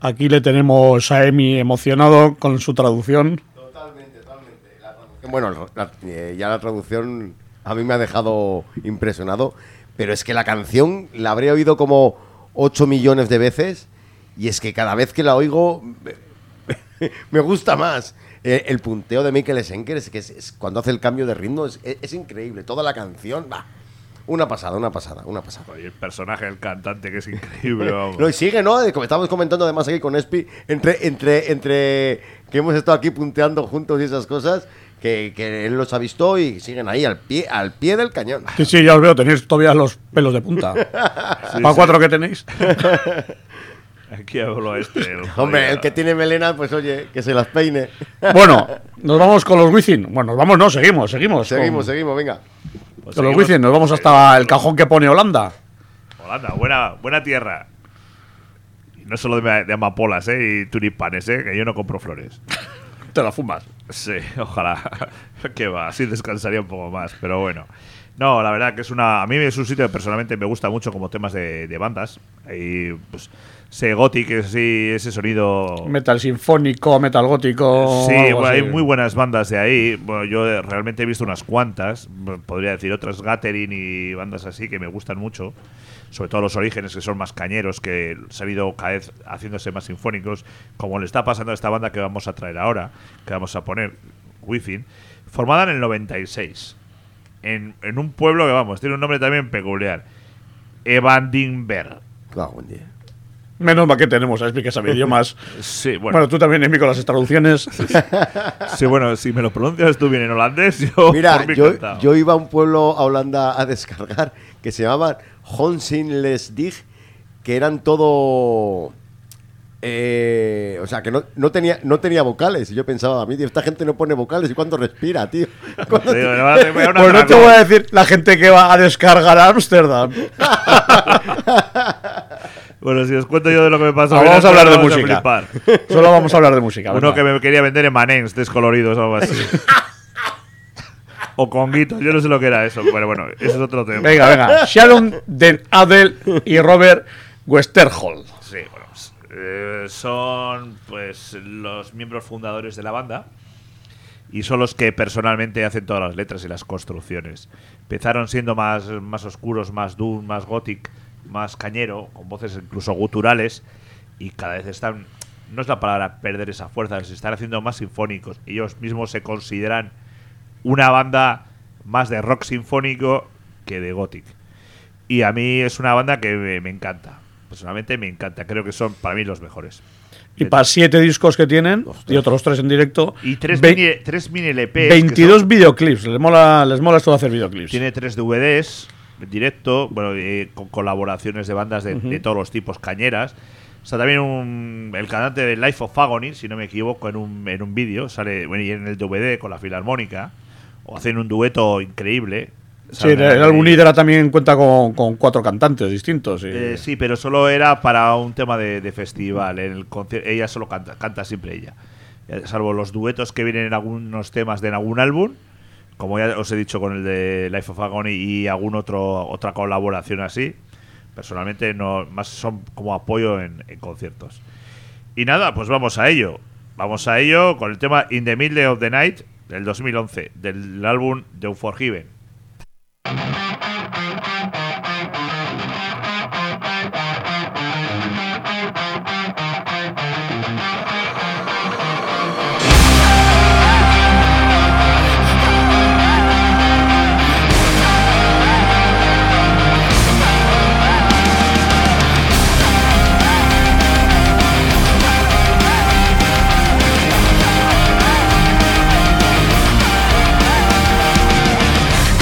Aquí le tenemos a Emi emocionado con su traducción. Totalmente, totalmente. La traducción, bueno, la- eh, ya la traducción a mí me ha dejado impresionado, pero es que la canción la habré oído como ocho millones de veces y es que cada vez que la oigo me, me gusta más. Eh, el punteo de Mikel Schenker es que es, es cuando hace el cambio de ritmo es, es- es increíble. Toda la canción, va. Una pasada, una pasada, una pasada. Y el personaje del cantante, que es increíble, vamos. No, y sigue, ¿no? Como estábamos comentando además aquí con Espi, entre, entre, entre que hemos estado aquí punteando juntos y esas cosas, que, que él los ha visto y siguen ahí al pie, al pie del cañón. Sí, sí, ya os veo, tenéis todavía los pelos de punta. Sí, ¿Para sí. cuatro que tenéis? Aquí hablo este. el Hombre, jodido. el que tiene melena, pues oye, que se las peine. Bueno, nos vamos con los Wizzing. Bueno, nos vamos, no, seguimos, seguimos. Seguimos, con, seguimos, venga. Pues con los seguimos. Wizzing, nos vamos hasta el cajón que pone Holanda. Holanda, buena, buena tierra. Y no solo de, de amapolas, ¿eh? Y tulipanes, ¿eh? Que yo no compro flores. Te la fumas. Sí, ojalá. Que va, así descansaría un poco más, pero bueno. No, la verdad que es una. A mí es un sitio que personalmente me gusta mucho como temas de, de bandas. Y pues. Ese gothic, ese, ese sonido. Metal sinfónico, metal gótico. Sí, algo bueno, así. hay muy buenas bandas de ahí. Bueno, yo eh, realmente he visto unas cuantas. Bueno, podría decir otras, Gathering y bandas así que me gustan mucho. Sobre todo los orígenes, que son más cañeros, que se han ido cada vez haciéndose más sinfónicos. Como le está pasando a esta banda que vamos a traer ahora, que vamos a poner, Wizzing, formada en el noventa y seis. En, en un pueblo que, vamos, tiene un nombre también peculiar: Evandingberg. Ah, buen día. Menos mal que tenemos a Espi que sabe idiomas. Sí, Bueno, bueno, tú también, Emi, con las traducciones. sí, bueno, si me lo pronuncias tú bien en holandés, yo Mira, por mí yo, encantado. yo iba a un pueblo a Holanda a descargar que se llamaban Honsinlesdig, que eran todo. Eh, o sea, que no, no, tenía, no tenía vocales. Y yo pensaba, a mí, esta gente no pone vocales. ¿Y cuándo respira, tío? ¿Cuándo Te digo, te- me va a- me va a una Pues no te dragón. voy a decir la gente que va a descargar a Ámsterdam. Bueno, si os cuento yo de lo que me pasó, Ah, verás vamos a hablar de cómo vais música. flipar. Solo vamos a hablar de música. Uno venga. que me quería vender en manens descoloridos o algo así. O conguitos, yo no sé lo que era eso, pero bueno, eso es otro tema. Venga, venga. Sharon Den Adel y Robert Westerholm. Sí, bueno, pues, eh, son pues los miembros fundadores de la banda y son los que personalmente hacen todas las letras y las construcciones. Empezaron siendo más, más oscuros, más doom, más gothic, más cañero, con voces incluso guturales, y cada vez están, no es la palabra perder esa fuerza, se están haciendo más sinfónicos. Ellos mismos se consideran una banda más de rock sinfónico que de gothic. Y a mí es una banda que me, me encanta. Personalmente me encanta. Creo que son para mí los mejores. Y para siete discos que tienen y otros tres en directo. Y tres, ve- mini, tres mini L Ps. que veintidós son- videoclips. Les mola, les mola esto de hacer videoclips. Tiene tres D V Ds en directo, bueno, eh, con colaboraciones de bandas de, de todos los tipos cañeras. O sea, también un, el cantante de Life of Agony, si no me equivoco, en un, en un vídeo, sale bueno, y en el D V D con la filarmónica, o hacen un dueto increíble. Sí, el, el álbum Hydra también cuenta con, con cuatro cantantes distintos. y- Eh, sí, pero solo era para un tema de, de festival. En el conci- ella solo canta, canta siempre ella. Eh, Salvo los duetos que vienen en algunos temas de en algún álbum, como ya os he dicho con el de Life of Agony y algún otro otra colaboración así. Personalmente no más son como apoyo en, en conciertos. Y nada, pues vamos a ello. Vamos a ello con el tema In the Middle of the Night del dos mil once, del álbum The Unforgiven. Thank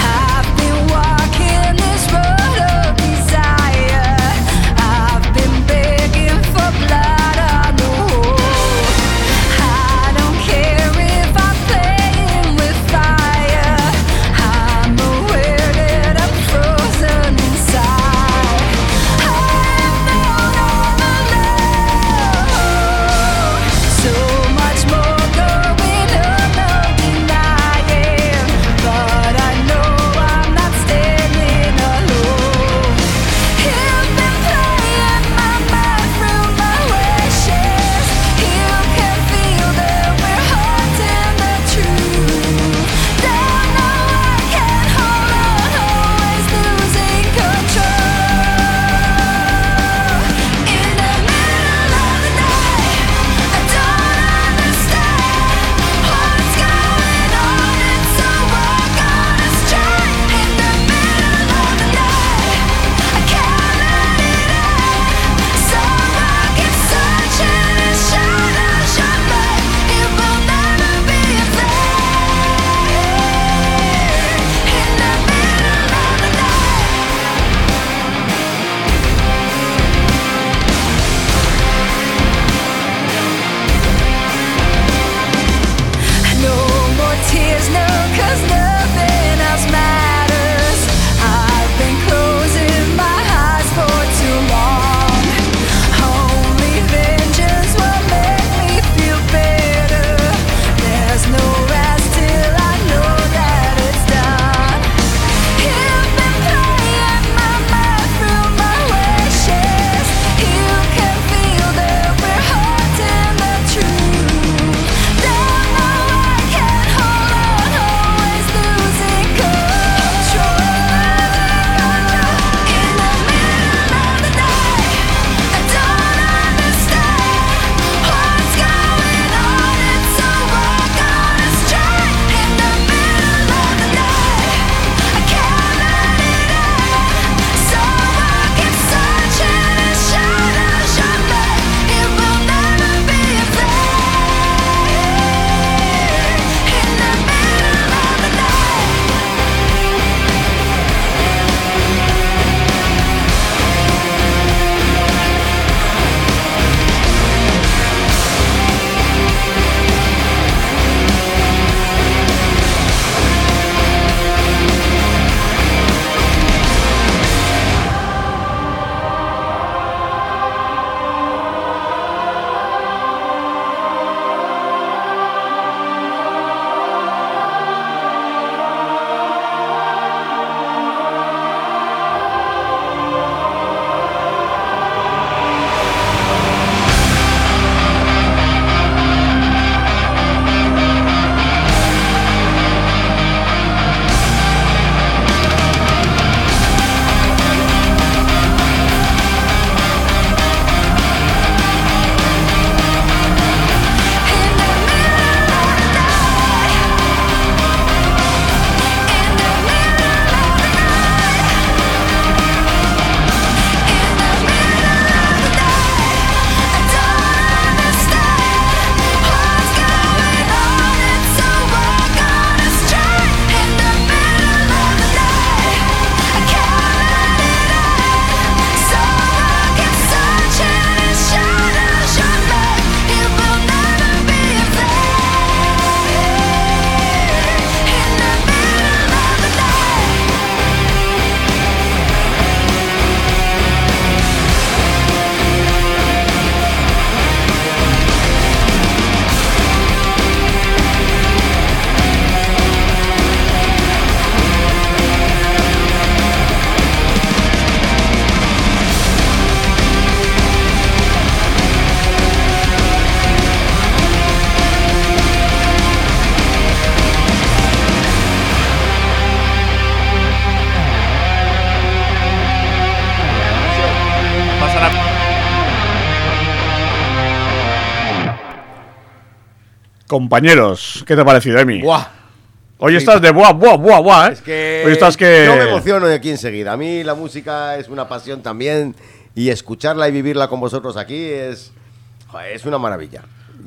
Compañeros, ¿qué te ha parecido, Emi? Buah. Hoy Sí. estás de buah, buah, buah, buah, ¿eh? Es que Hoy estás que... yo me emociono de aquí enseguida. A mí la música es una pasión también y escucharla y vivirla con vosotros aquí es, joder, es una maravilla.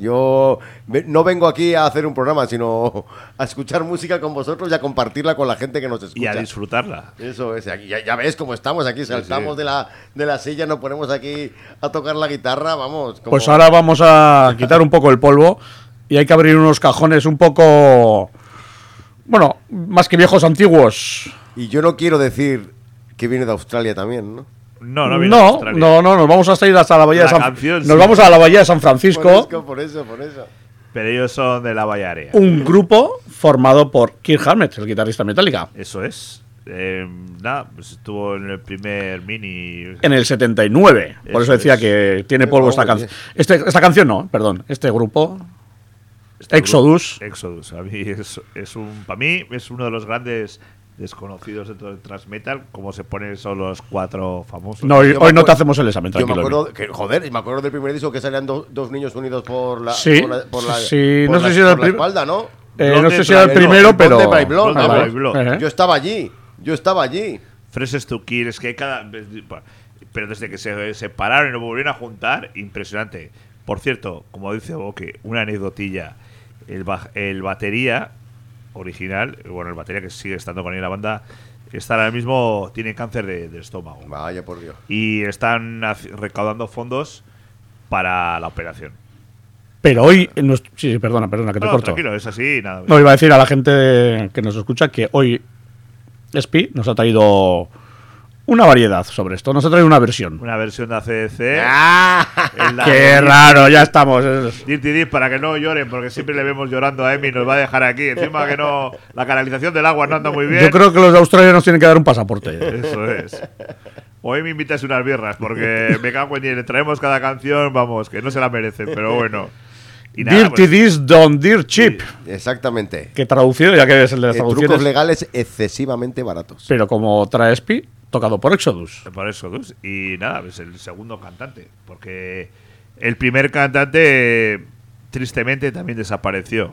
Yo ve- no vengo aquí a hacer un programa, sino a escuchar música con vosotros y a compartirla con la gente que nos escucha. Y a disfrutarla. Eso es, aquí- ya, ya ves cómo estamos aquí, saltamos sí. De, la, de la silla, nos ponemos aquí a tocar la guitarra, vamos. como- Pues ahora vamos a quitar un poco el polvo y hay que abrir unos cajones un poco... Bueno, más que viejos, antiguos. Y yo no quiero decir que viene de Australia también, ¿no? No, no viene de No, Australia. no, no, nos vamos hasta ir hasta la bahía La de San canción, Nos sí. vamos a la bahía de San Francisco, Por eso, por eso, por eso. Pero ellos son de la Bahía Area. un grupo formado por Kirk Hammett, el guitarrista Metallica, Eso es. Eh, nada, pues estuvo en el primer mini. en el setenta y nueve. Por eso Eso decía es. que tiene Qué polvo esta guapo, canción. Este, esta canción no, perdón, este grupo este Exodus. grupo- Exodus. A mí es, es un. Para mí es uno de los grandes desconocidos dentro del thrash metal. Como se ponen son los cuatro famosos. No, hoy, Yo me hoy no te acuerdo- hacemos el examen, Yo me tranquilo. acuerdo, que, joder, y me acuerdo del primer disco que salían do- dos niños unidos por la, Sí, por la, por la- sí, por no sé la- si era el por la prim- espalda, ¿no? Eh, no Blonde sé si era el Bride Blood, primero, el pero... Blonde Bride Blood, Ah, Blonde vale. Bride Blood. Ejé. Yo estaba allí, yo estaba allí. Freses to Kill, es que cada. Pero desde que se separaron y lo volvieron a juntar, impresionante. Por cierto, como dice Boque, una anécdotilla. El, baj- el batería original, bueno, el batería que sigue estando con él en la banda, está ahora mismo, tiene cáncer de, de estómago. Vaya por Dios. Y están haci- recaudando fondos para la operación. Pero hoy... en nuestro- Sí, sí, perdona, perdona, que te No, corto. tranquilo, es así, nada. No, iba a decir a la gente que nos escucha que hoy Espi nos ha traído una variedad sobre esto. Nos ha traído una versión. Una versión de A C D C. ¡Ah! en la- ¡Qué raro! Ya estamos. Es- Dirty Deep para que no lloren, porque siempre le vemos llorando a Emi, nos va a dejar aquí. Encima que no, la canalización del agua no anda muy bien. Yo creo que los de Australia nos tienen que dar un pasaporte. Eso es. O Emi invitas unas birras, porque me cago en diez, le traemos cada canción, vamos, que no se la merecen, pero bueno. Y nada, Dirty pues, This Don't Dirt Cheap. Exactamente. Que traducido, ya que es el de las Eh, trucos traducciones. legales excesivamente baratos. Pero como trae Espi, tocado por Exodus. por eso, dus. Y nada, es el segundo cantante, porque el primer cantante, tristemente, también desapareció.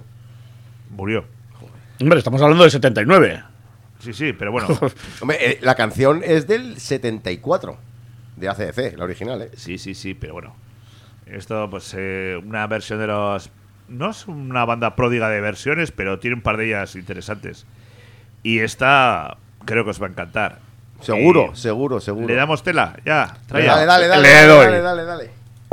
Murió. Hombre, estamos hablando de setenta y nueve. Sí, sí, pero bueno. Hombre, eh, la canción es del setenta y cuatro, de A C D C, la original, ¿eh? Sí, sí, sí, pero bueno. Esto, pues, eh, una versión de los... No es una banda pródiga de versiones, pero tiene un par de ellas interesantes. Y esta creo que os va a encantar. Seguro, Y seguro, seguro. ¿Le damos tela? Ya, trae. Dale, dale, dale, Le dale, doy. dale, dale, dale.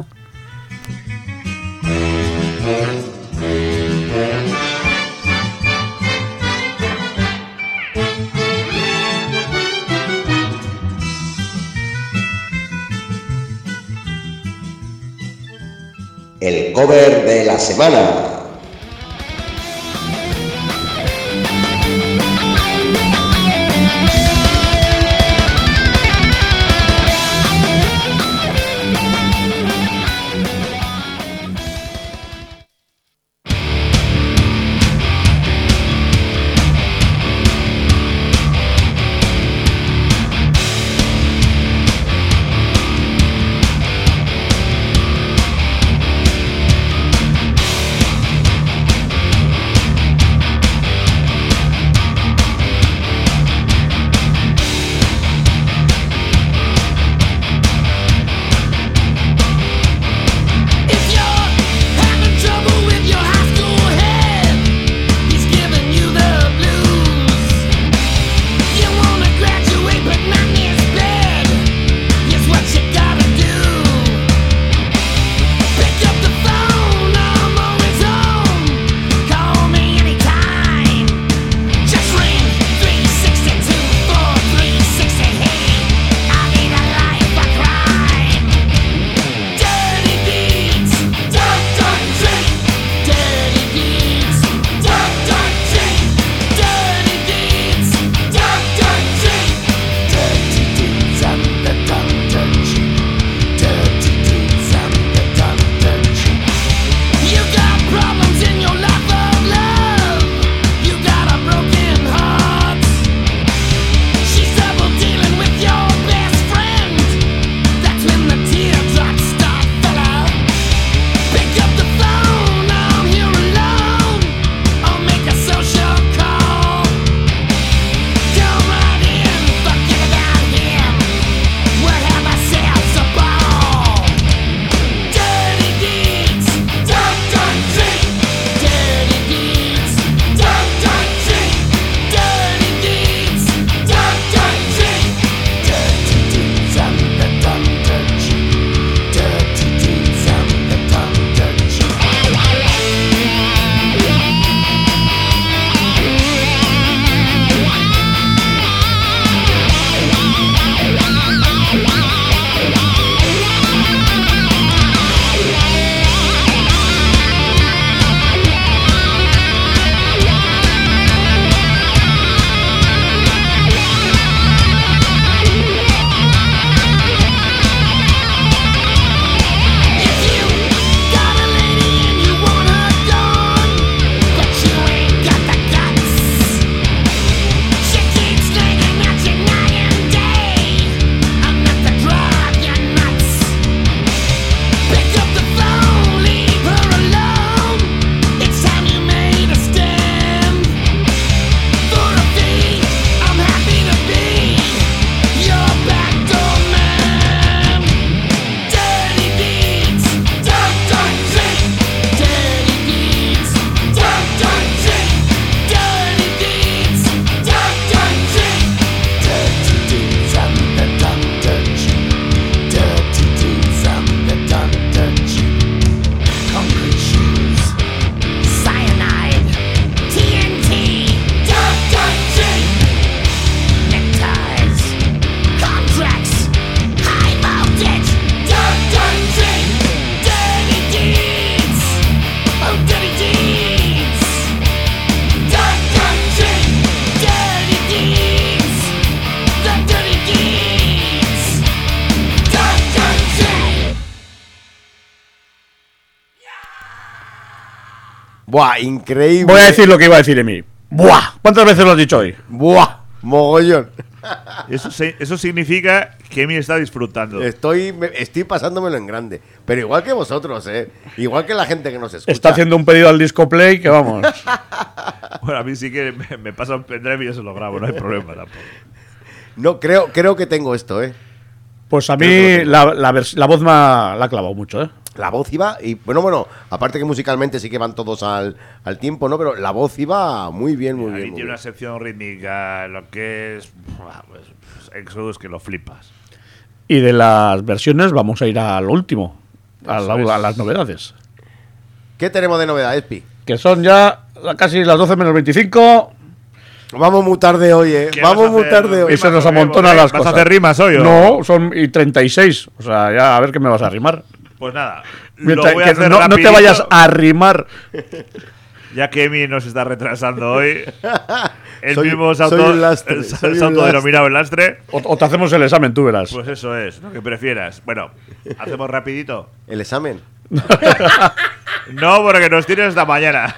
El cover de la semana. Buah, increíble. Voy a decir lo que iba a decir Emi. ¡Buah! ¿Cuántas veces lo has dicho hoy? Buah, mogollón. Eso, se- eso significa que Emi está disfrutando. Estoy, me- estoy pasándomelo en grande. Pero igual que vosotros, ¿eh? Igual que la gente que nos escucha. Está haciendo un pedido al Disco Play que vamos. Bueno, a mí sí que me, me pasa un pendrive y yo se lo grabo, no hay problema tampoco. No, creo, creo que tengo esto, ¿eh? Pues a mí la, la, vers- la voz me ha, la ha clavado mucho, ¿eh? La voz iba, y bueno, bueno, aparte que musicalmente sí que van todos al, al tiempo, ¿no? Pero la voz iba muy bien, muy Ahí bien. muy tiene una bien. sección rítmica, lo que es. buah, Pues, pues, Exodus que lo flipas. Y de las versiones vamos a ir a lo último, a, la- Eso es. a las novedades. ¿Qué tenemos de novedades, Pi? Que son ya la- casi las doce menos veinticinco. Vamos muy tarde hoy, ¿eh? ¿Qué Vamos vas a muy hacer? tarde hoy. Y se nos o qué? amontonan ¿Vas las a cosas. hacer rimas hoy o? No, son y treinta y seis. O sea, ya a ver qué me vas a rimar. Pues nada. Mientras- lo voy a que hacer no, no te rapidito, vayas a rimar. Ya que Emi nos está retrasando hoy. Él Soy- mismo se soy auto- un lastre, el- soy se ha un autodenominado el lastre. O, o te hacemos el examen, tú verás. Pues eso es, lo que prefieras. Bueno, hacemos rapidito. El examen. No, porque nos tienes esta mañana.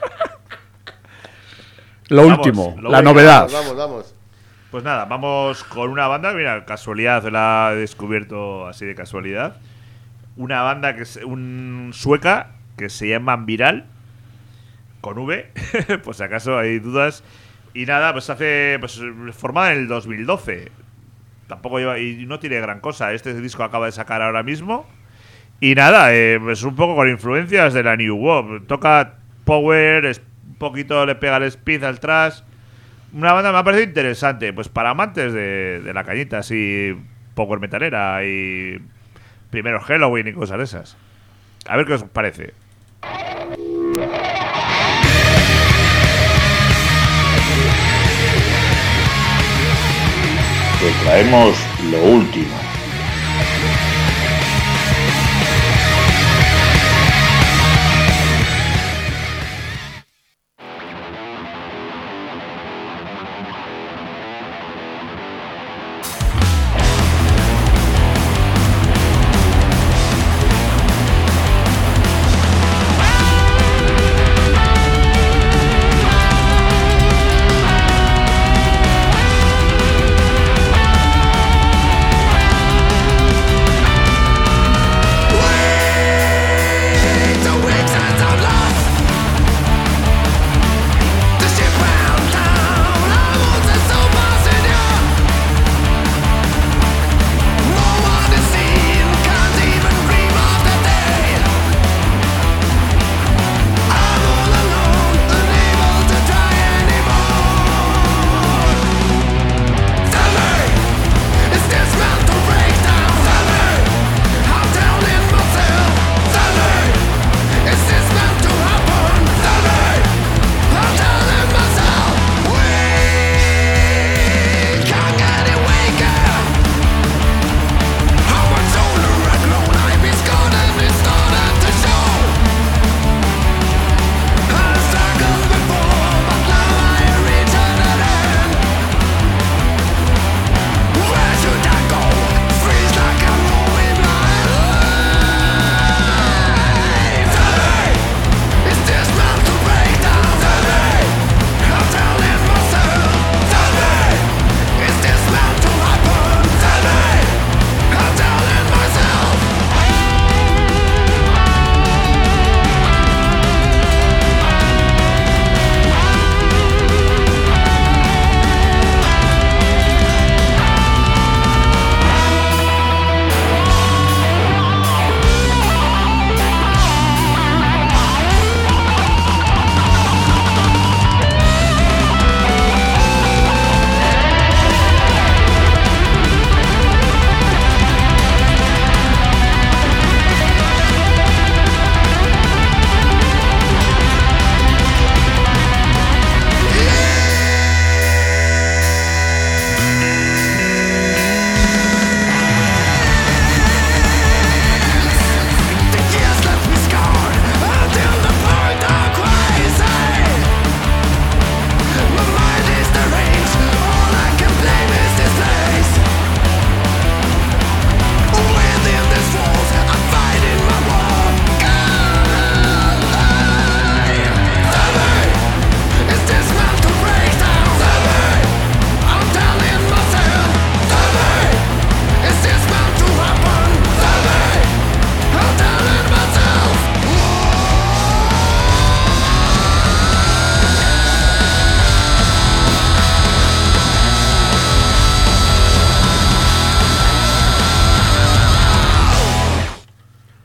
Lo Vamos, último, lo la último, novedad. Vamos, vamos. Pues nada, vamos con una banda. Mira, casualidad, la he descubierto así de casualidad. Una banda que es un sueca que se llama Viral, con V, pues si acaso hay dudas. Y nada, pues hace pues formada en el dos mil doce. Tampoco lleva, y no tiene gran cosa. Este disco acaba de sacar ahora mismo. Y nada, eh, es un poco con influencias de la New Wave. Toca power, es, un poquito le pega el speed al trash. Una banda me ha parecido interesante, pues para amantes de, de la cañita, así power metalera y primero Halloween y cosas de esas. A ver qué os parece. Te traemos lo último. Thank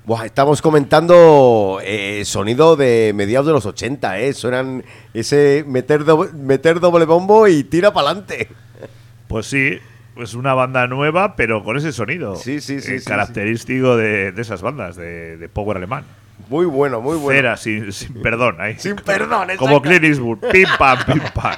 Buah, estamos comentando eh, sonido de mediados de los ochenta, ¿eh? Suenan ese meter, do- meter doble bombo y tira para adelante. Pues sí, es una banda nueva, pero con ese sonido. Sí, sí, sí, eh, sí, característico De, de esas bandas, de, de power alemán. Muy bueno, muy bueno. Cera, sin, sin perdón. Ahí. Sin perdón, Como exacto. Clint Eastwood. Pim, pam, pim, pam.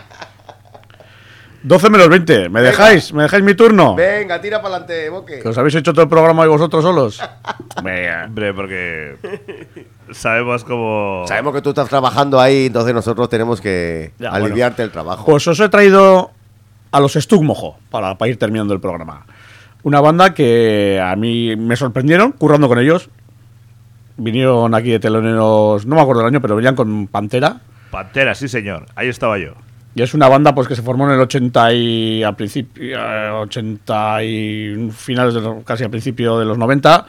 doce menos veinte. ¿Me Venga. dejáis? ¿Me dejáis mi turno? Venga, tira para adelante, Boque. ¿Que os habéis hecho todo el programa hoy vosotros solos? Venga. Hombre, porque sabemos cómo... Sabemos que tú estás trabajando ahí, entonces nosotros tenemos que Ya, aliviarte el trabajo. Pues os he traído a los Stug Mojo para, para ir terminando el programa. Una banda que a mí me sorprendieron currando con ellos. Vinieron aquí de teloneros, no me acuerdo el año, pero venían con Pantera. Pantera, sí señor. Ahí estaba yo. Y es una banda pues que se formó en el ochenta y al principio eh, ochenta y finales de los- casi al principio de los noventa.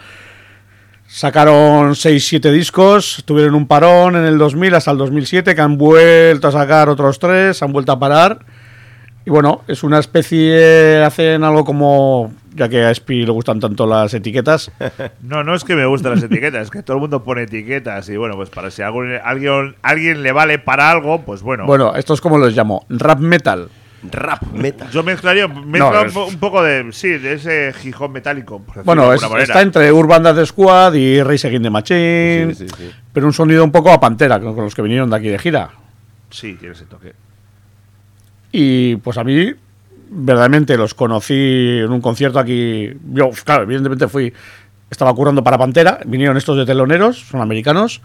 Sacaron seis siete discos, tuvieron un parón en el dos mil hasta el dos mil siete, que han vuelto a sacar otros tres, han vuelto a parar. Y bueno, es una especie, hacen algo como, ya que a Espi le gustan tanto las etiquetas, No, no es que me gusten las etiquetas, es que todo el mundo pone etiquetas y bueno, pues para si algún- alguien, alguien le vale para algo, pues bueno. bueno, esto es como los llamo, rap metal. Rap metal. Yo mezclaría mezcla No, un es- po- un poco de, sí, de ese gijón metálico. Por decirlo Bueno, de es- alguna manera. está entre Urban Death Squad y Rage Against the Machine, Sí, sí, sí. pero un sonido un poco a Pantera, con con los que vinieron de aquí de gira. Sí, tiene ese toque. Y pues a mí, verdaderamente, los conocí en un concierto aquí. Yo, claro, evidentemente fui. Estaba currando para Pantera. Vinieron estos de teloneros, son americanos.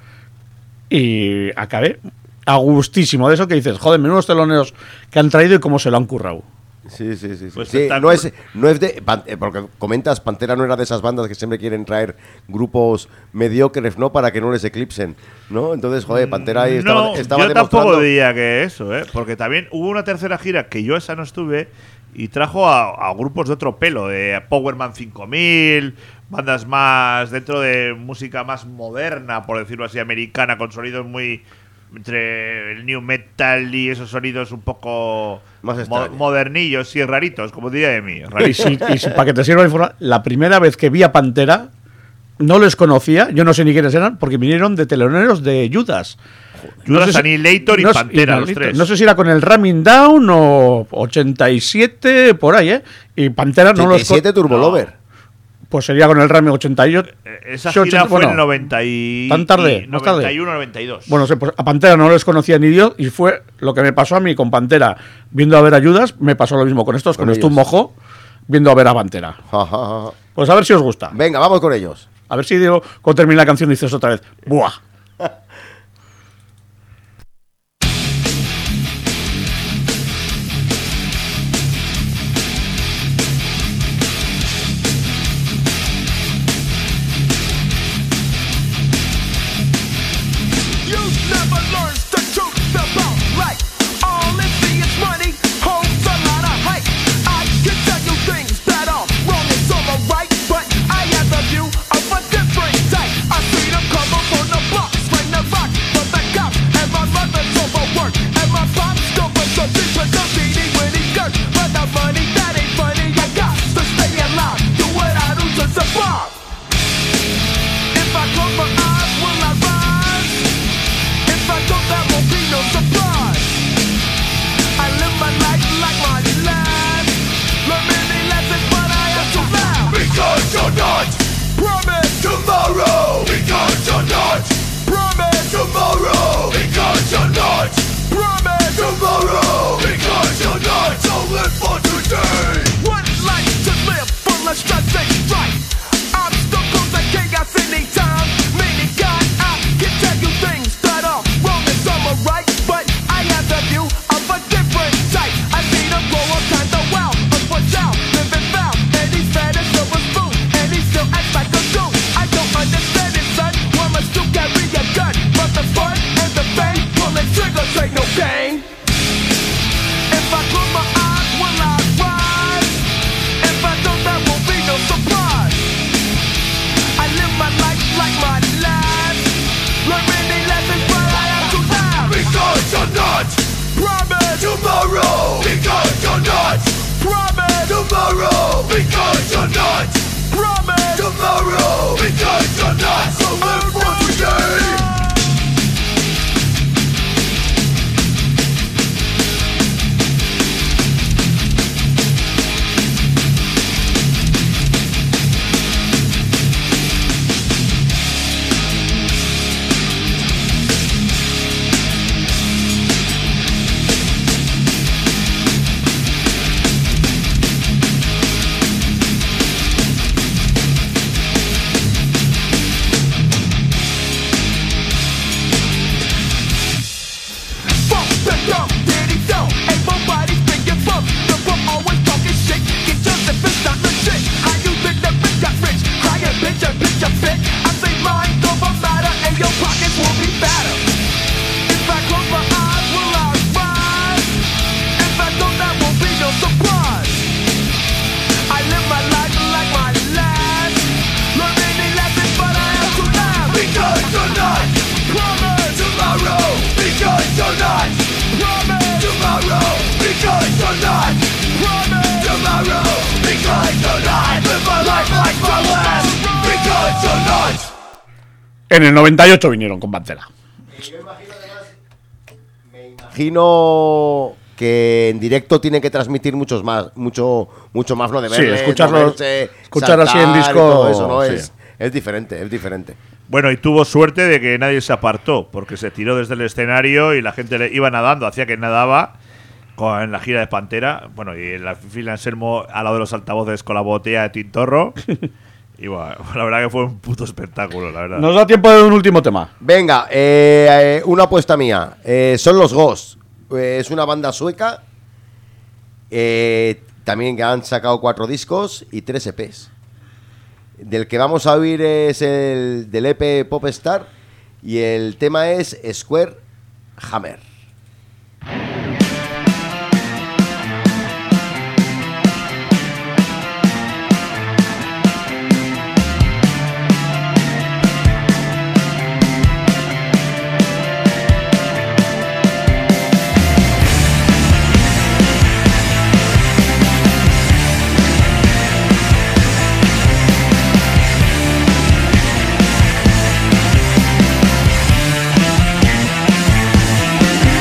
Y acabé a gustísimo de eso que dices, joder, menudos teloneros que han traído y cómo se lo han currado. Sí, sí, sí. sí. Pues Sí, espectáculo. no, es, no es de. pan- eh, Porque comentas, Pantera no era de esas bandas que siempre quieren traer grupos mediocres, ¿no? Para que no les eclipsen, ¿no? Entonces, joder, Pantera ahí estaba, no, estaba yo tampoco demostrando. diría que eso, ¿eh? Porque también hubo una tercera gira que yo esa no estuve y trajo a, a grupos de otro pelo, de Powerman cinco mil, bandas más dentro de música más moderna, por decirlo así, americana, con sonidos muy entre el new metal y esos sonidos un poco Más mo- extraños. modernillos y raritos, como diría de mí. Y, raritos. si, y si- para que te sirva de informar, la primera vez que vi a Pantera, no les conocía, yo no sé ni quiénes eran, porque vinieron de teloneros de Judas. Judas, sé si- Annihilator y no sé- Pantera, los Annihilator. tres. No sé si era con el Ramming Down o ochenta y siete, por ahí, ¿eh? Y Pantera no los ochenta y siete co- Turbo No. Lover. Pues sería con el Ramming ochenta y ocho. Eh, Esa Sí, gira ochenta, fue en el bueno, noventa y tan tarde, y más tarde. noventa y uno noventa y dos. Bueno, sé, pues a Pantera no les conocía ni Dios y fue lo que me pasó a mí con Pantera. Viendo a ver a Judas, me pasó lo mismo con estos, con, Con esto un ellos. mojo, viendo a ver a Pantera. Ja, ja, ja. Pues a ver si os gusta. Venga, vamos con ellos. A ver si digo, cuando termine la canción dices otra vez, ¡buah! You never learn the truth about life. All it see is money, holds a lot of hype. I can tell you things that are wrong and some are right, but I have the view of a different type. I see them come up on the blocks, swing the rock from the cops, and my mother's overwork, and my pop's going so deep with the beanie when he dirt. But the money that ain't funny, I got to stay alive. Do what I do to survive. If I close my eyes, will I rise? If I don't, that won't be no surprise. I live my life like my last. Learn many lessons, but I am too loud. Because you're not. Promise tomorrow. Because you're not. Promise tomorrow. Because you're not. Promise tomorrow. Because you're not. Don't live for today. One life to live, full of stress and strife. Obstacles and chaos anytime. Many God, I can tell you things that are wrong and some are right, but I have the view of a different type. I see them grow up kinda wild, but watch out, living foul, and he's fed as silver spoon, and he still acts like a goon. I don't understand it, son. Why must you carry a gun? But the fun and the fame, pulling triggers ain't no game. If I close my eyes, will I rise? If I don't, that won't be no surprise. I live my life like my last. Learn many lessons, but I am too loud. Because you're not. Promise tomorrow. Because you're not. Promise tomorrow. Because you're not. Promise tomorrow. tomorrow, because you're not so live for today. En el noventa y ocho vinieron con Pantera. Imagino que en directo tiene que transmitir muchos más, mucho, mucho más lo de verle, Sí, escucharlo, moverse, escuchar así en saltar y disco. todo eso, ¿no? Sí. Es, es diferente, es diferente. Bueno, y tuvo suerte de que nadie se apartó, porque se tiró desde el escenario y la gente le iba nadando, hacía que nadaba con, en la gira de Pantera. Bueno, y en la fila Anselmo al lado de los altavoces con la botella de Tintorro. Y bueno, la verdad que fue un puto espectáculo, la verdad. Nos da tiempo de un último tema. Venga, eh, eh, una apuesta mía. Eh, son los Ghosts. Eh, es una banda sueca. Eh, también que han sacado cuatro discos y tres E Pes. Del que vamos a oír es el del E P Popstar. Y el tema es Square Hammer. We'll be right back.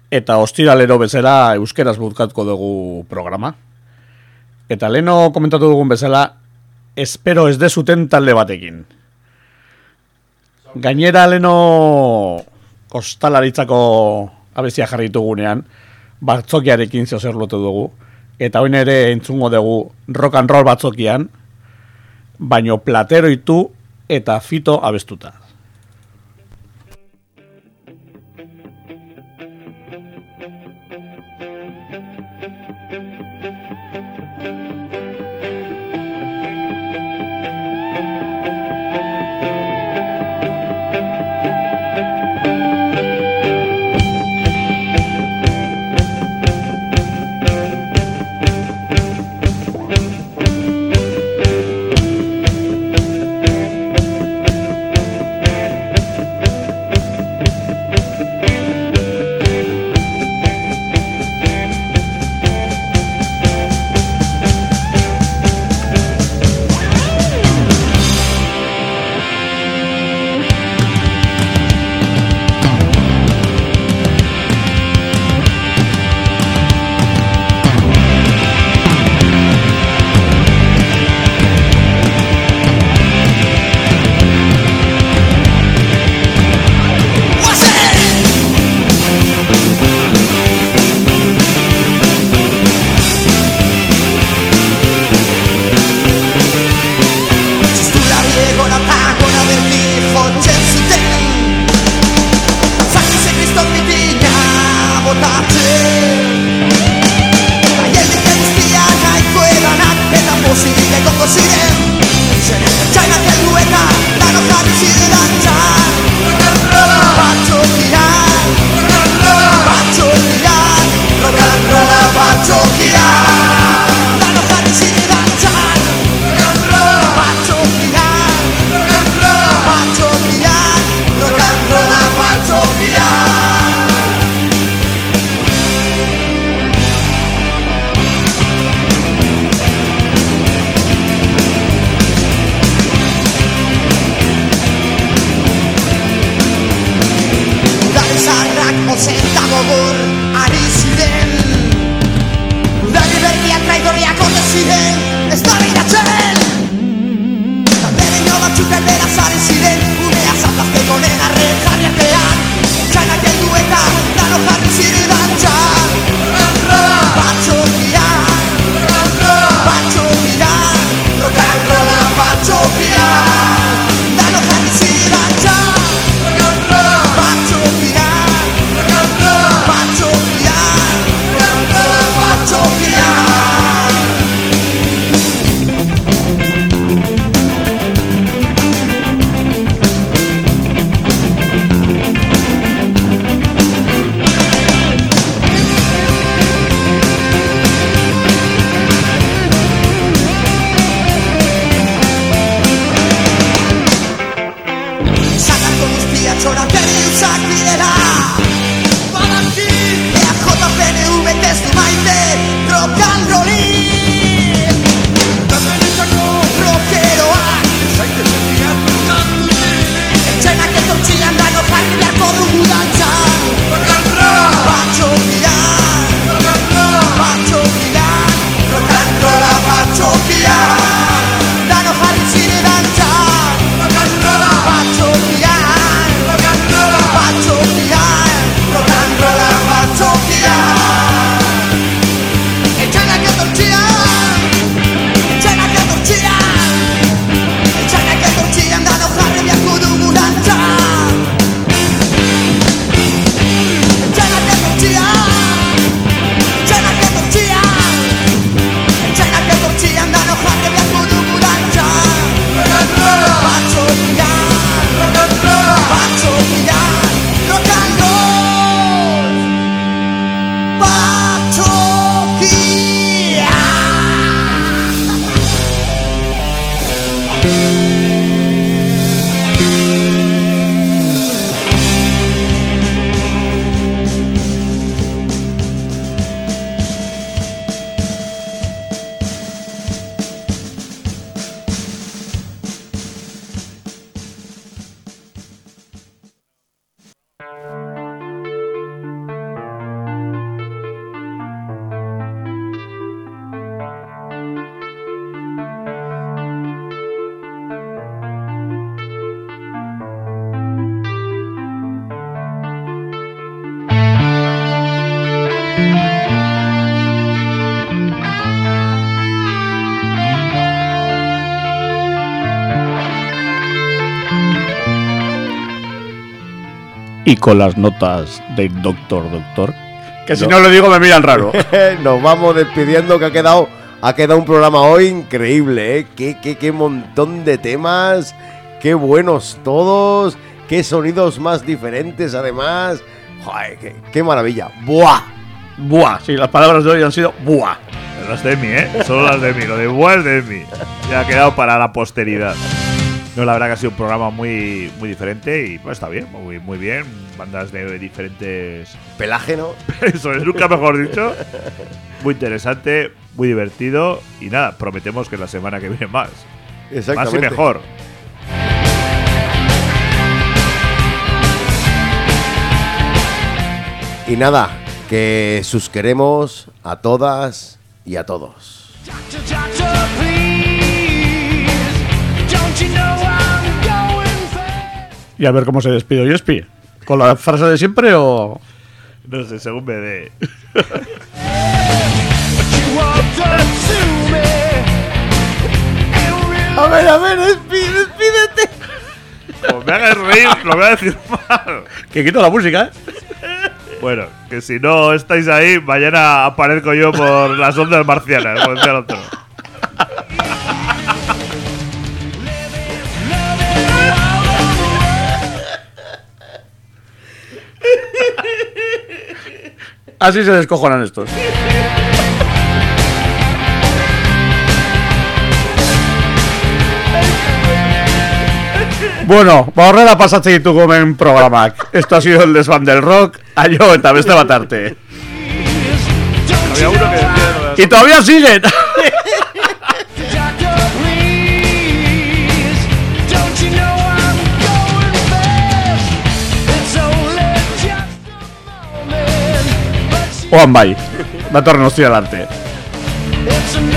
eta ostiralero bezala euskeraz bukatuko dugu programa. Eta leheno komentatu dugun bezala, espero ez dezuten talde batekin. Gainera leheno ostalaritzako abestia jarri ditugunean, batzokiarekin zeozer lotu dugu, eta hoin ere entzungo dugu rock and roll batzokian, baino Platero Itu eta Fito abestuta. y con las notas del Doctor Doctor. Que si No. no lo digo me miran raro. Nos vamos despidiendo, que ha quedado, ha quedado un programa hoy increíble, ¿eh? Qué, qué, qué montón de temas, qué buenos todos, qué sonidos más diferentes además. Joder, qué, qué maravilla. ¡Buah! Buah, sí, las palabras de hoy han sido buah. Las de mí, ¿eh? Solo las de mí. Lo de buah es de mí. Ya ha quedado para la posteridad. No, la verdad que ha sido un programa muy, muy diferente y pues está bien, muy, muy bien. Bandas de diferentes... Pelaje, ¿no? Eso es, nunca mejor dicho. Muy interesante, muy divertido. Y nada, prometemos que la semana que viene más. Más y Exactamente. mejor. Y nada, que sus queremos a todas y a todos. Doctor, doctor, please. Don't you know I'm going fast? Y a ver cómo se despide Yespi. ¿Con la frase de siempre o...? No sé, según me dé. You walked up to me and really A ver, a ver, despide, despídete. Como me hagas reír, lo voy a decir mal. Que quito la música, ¿eh? Bueno, que si no estáis ahí, mañana aparezco yo por las ondas marcianas, como decía el otro. Así se descojonan estos. Bueno, Borrera pasaste y tu gomen programak. Esto ha sido el desván del rock. Ayo, eta beste batarte. Había uno que decía lo de- Y todavía siguen. Doctor, please. Don't you know I'm going fast? It's only just a moment, but you- Oan bai. Datorren ostiralarte. it's a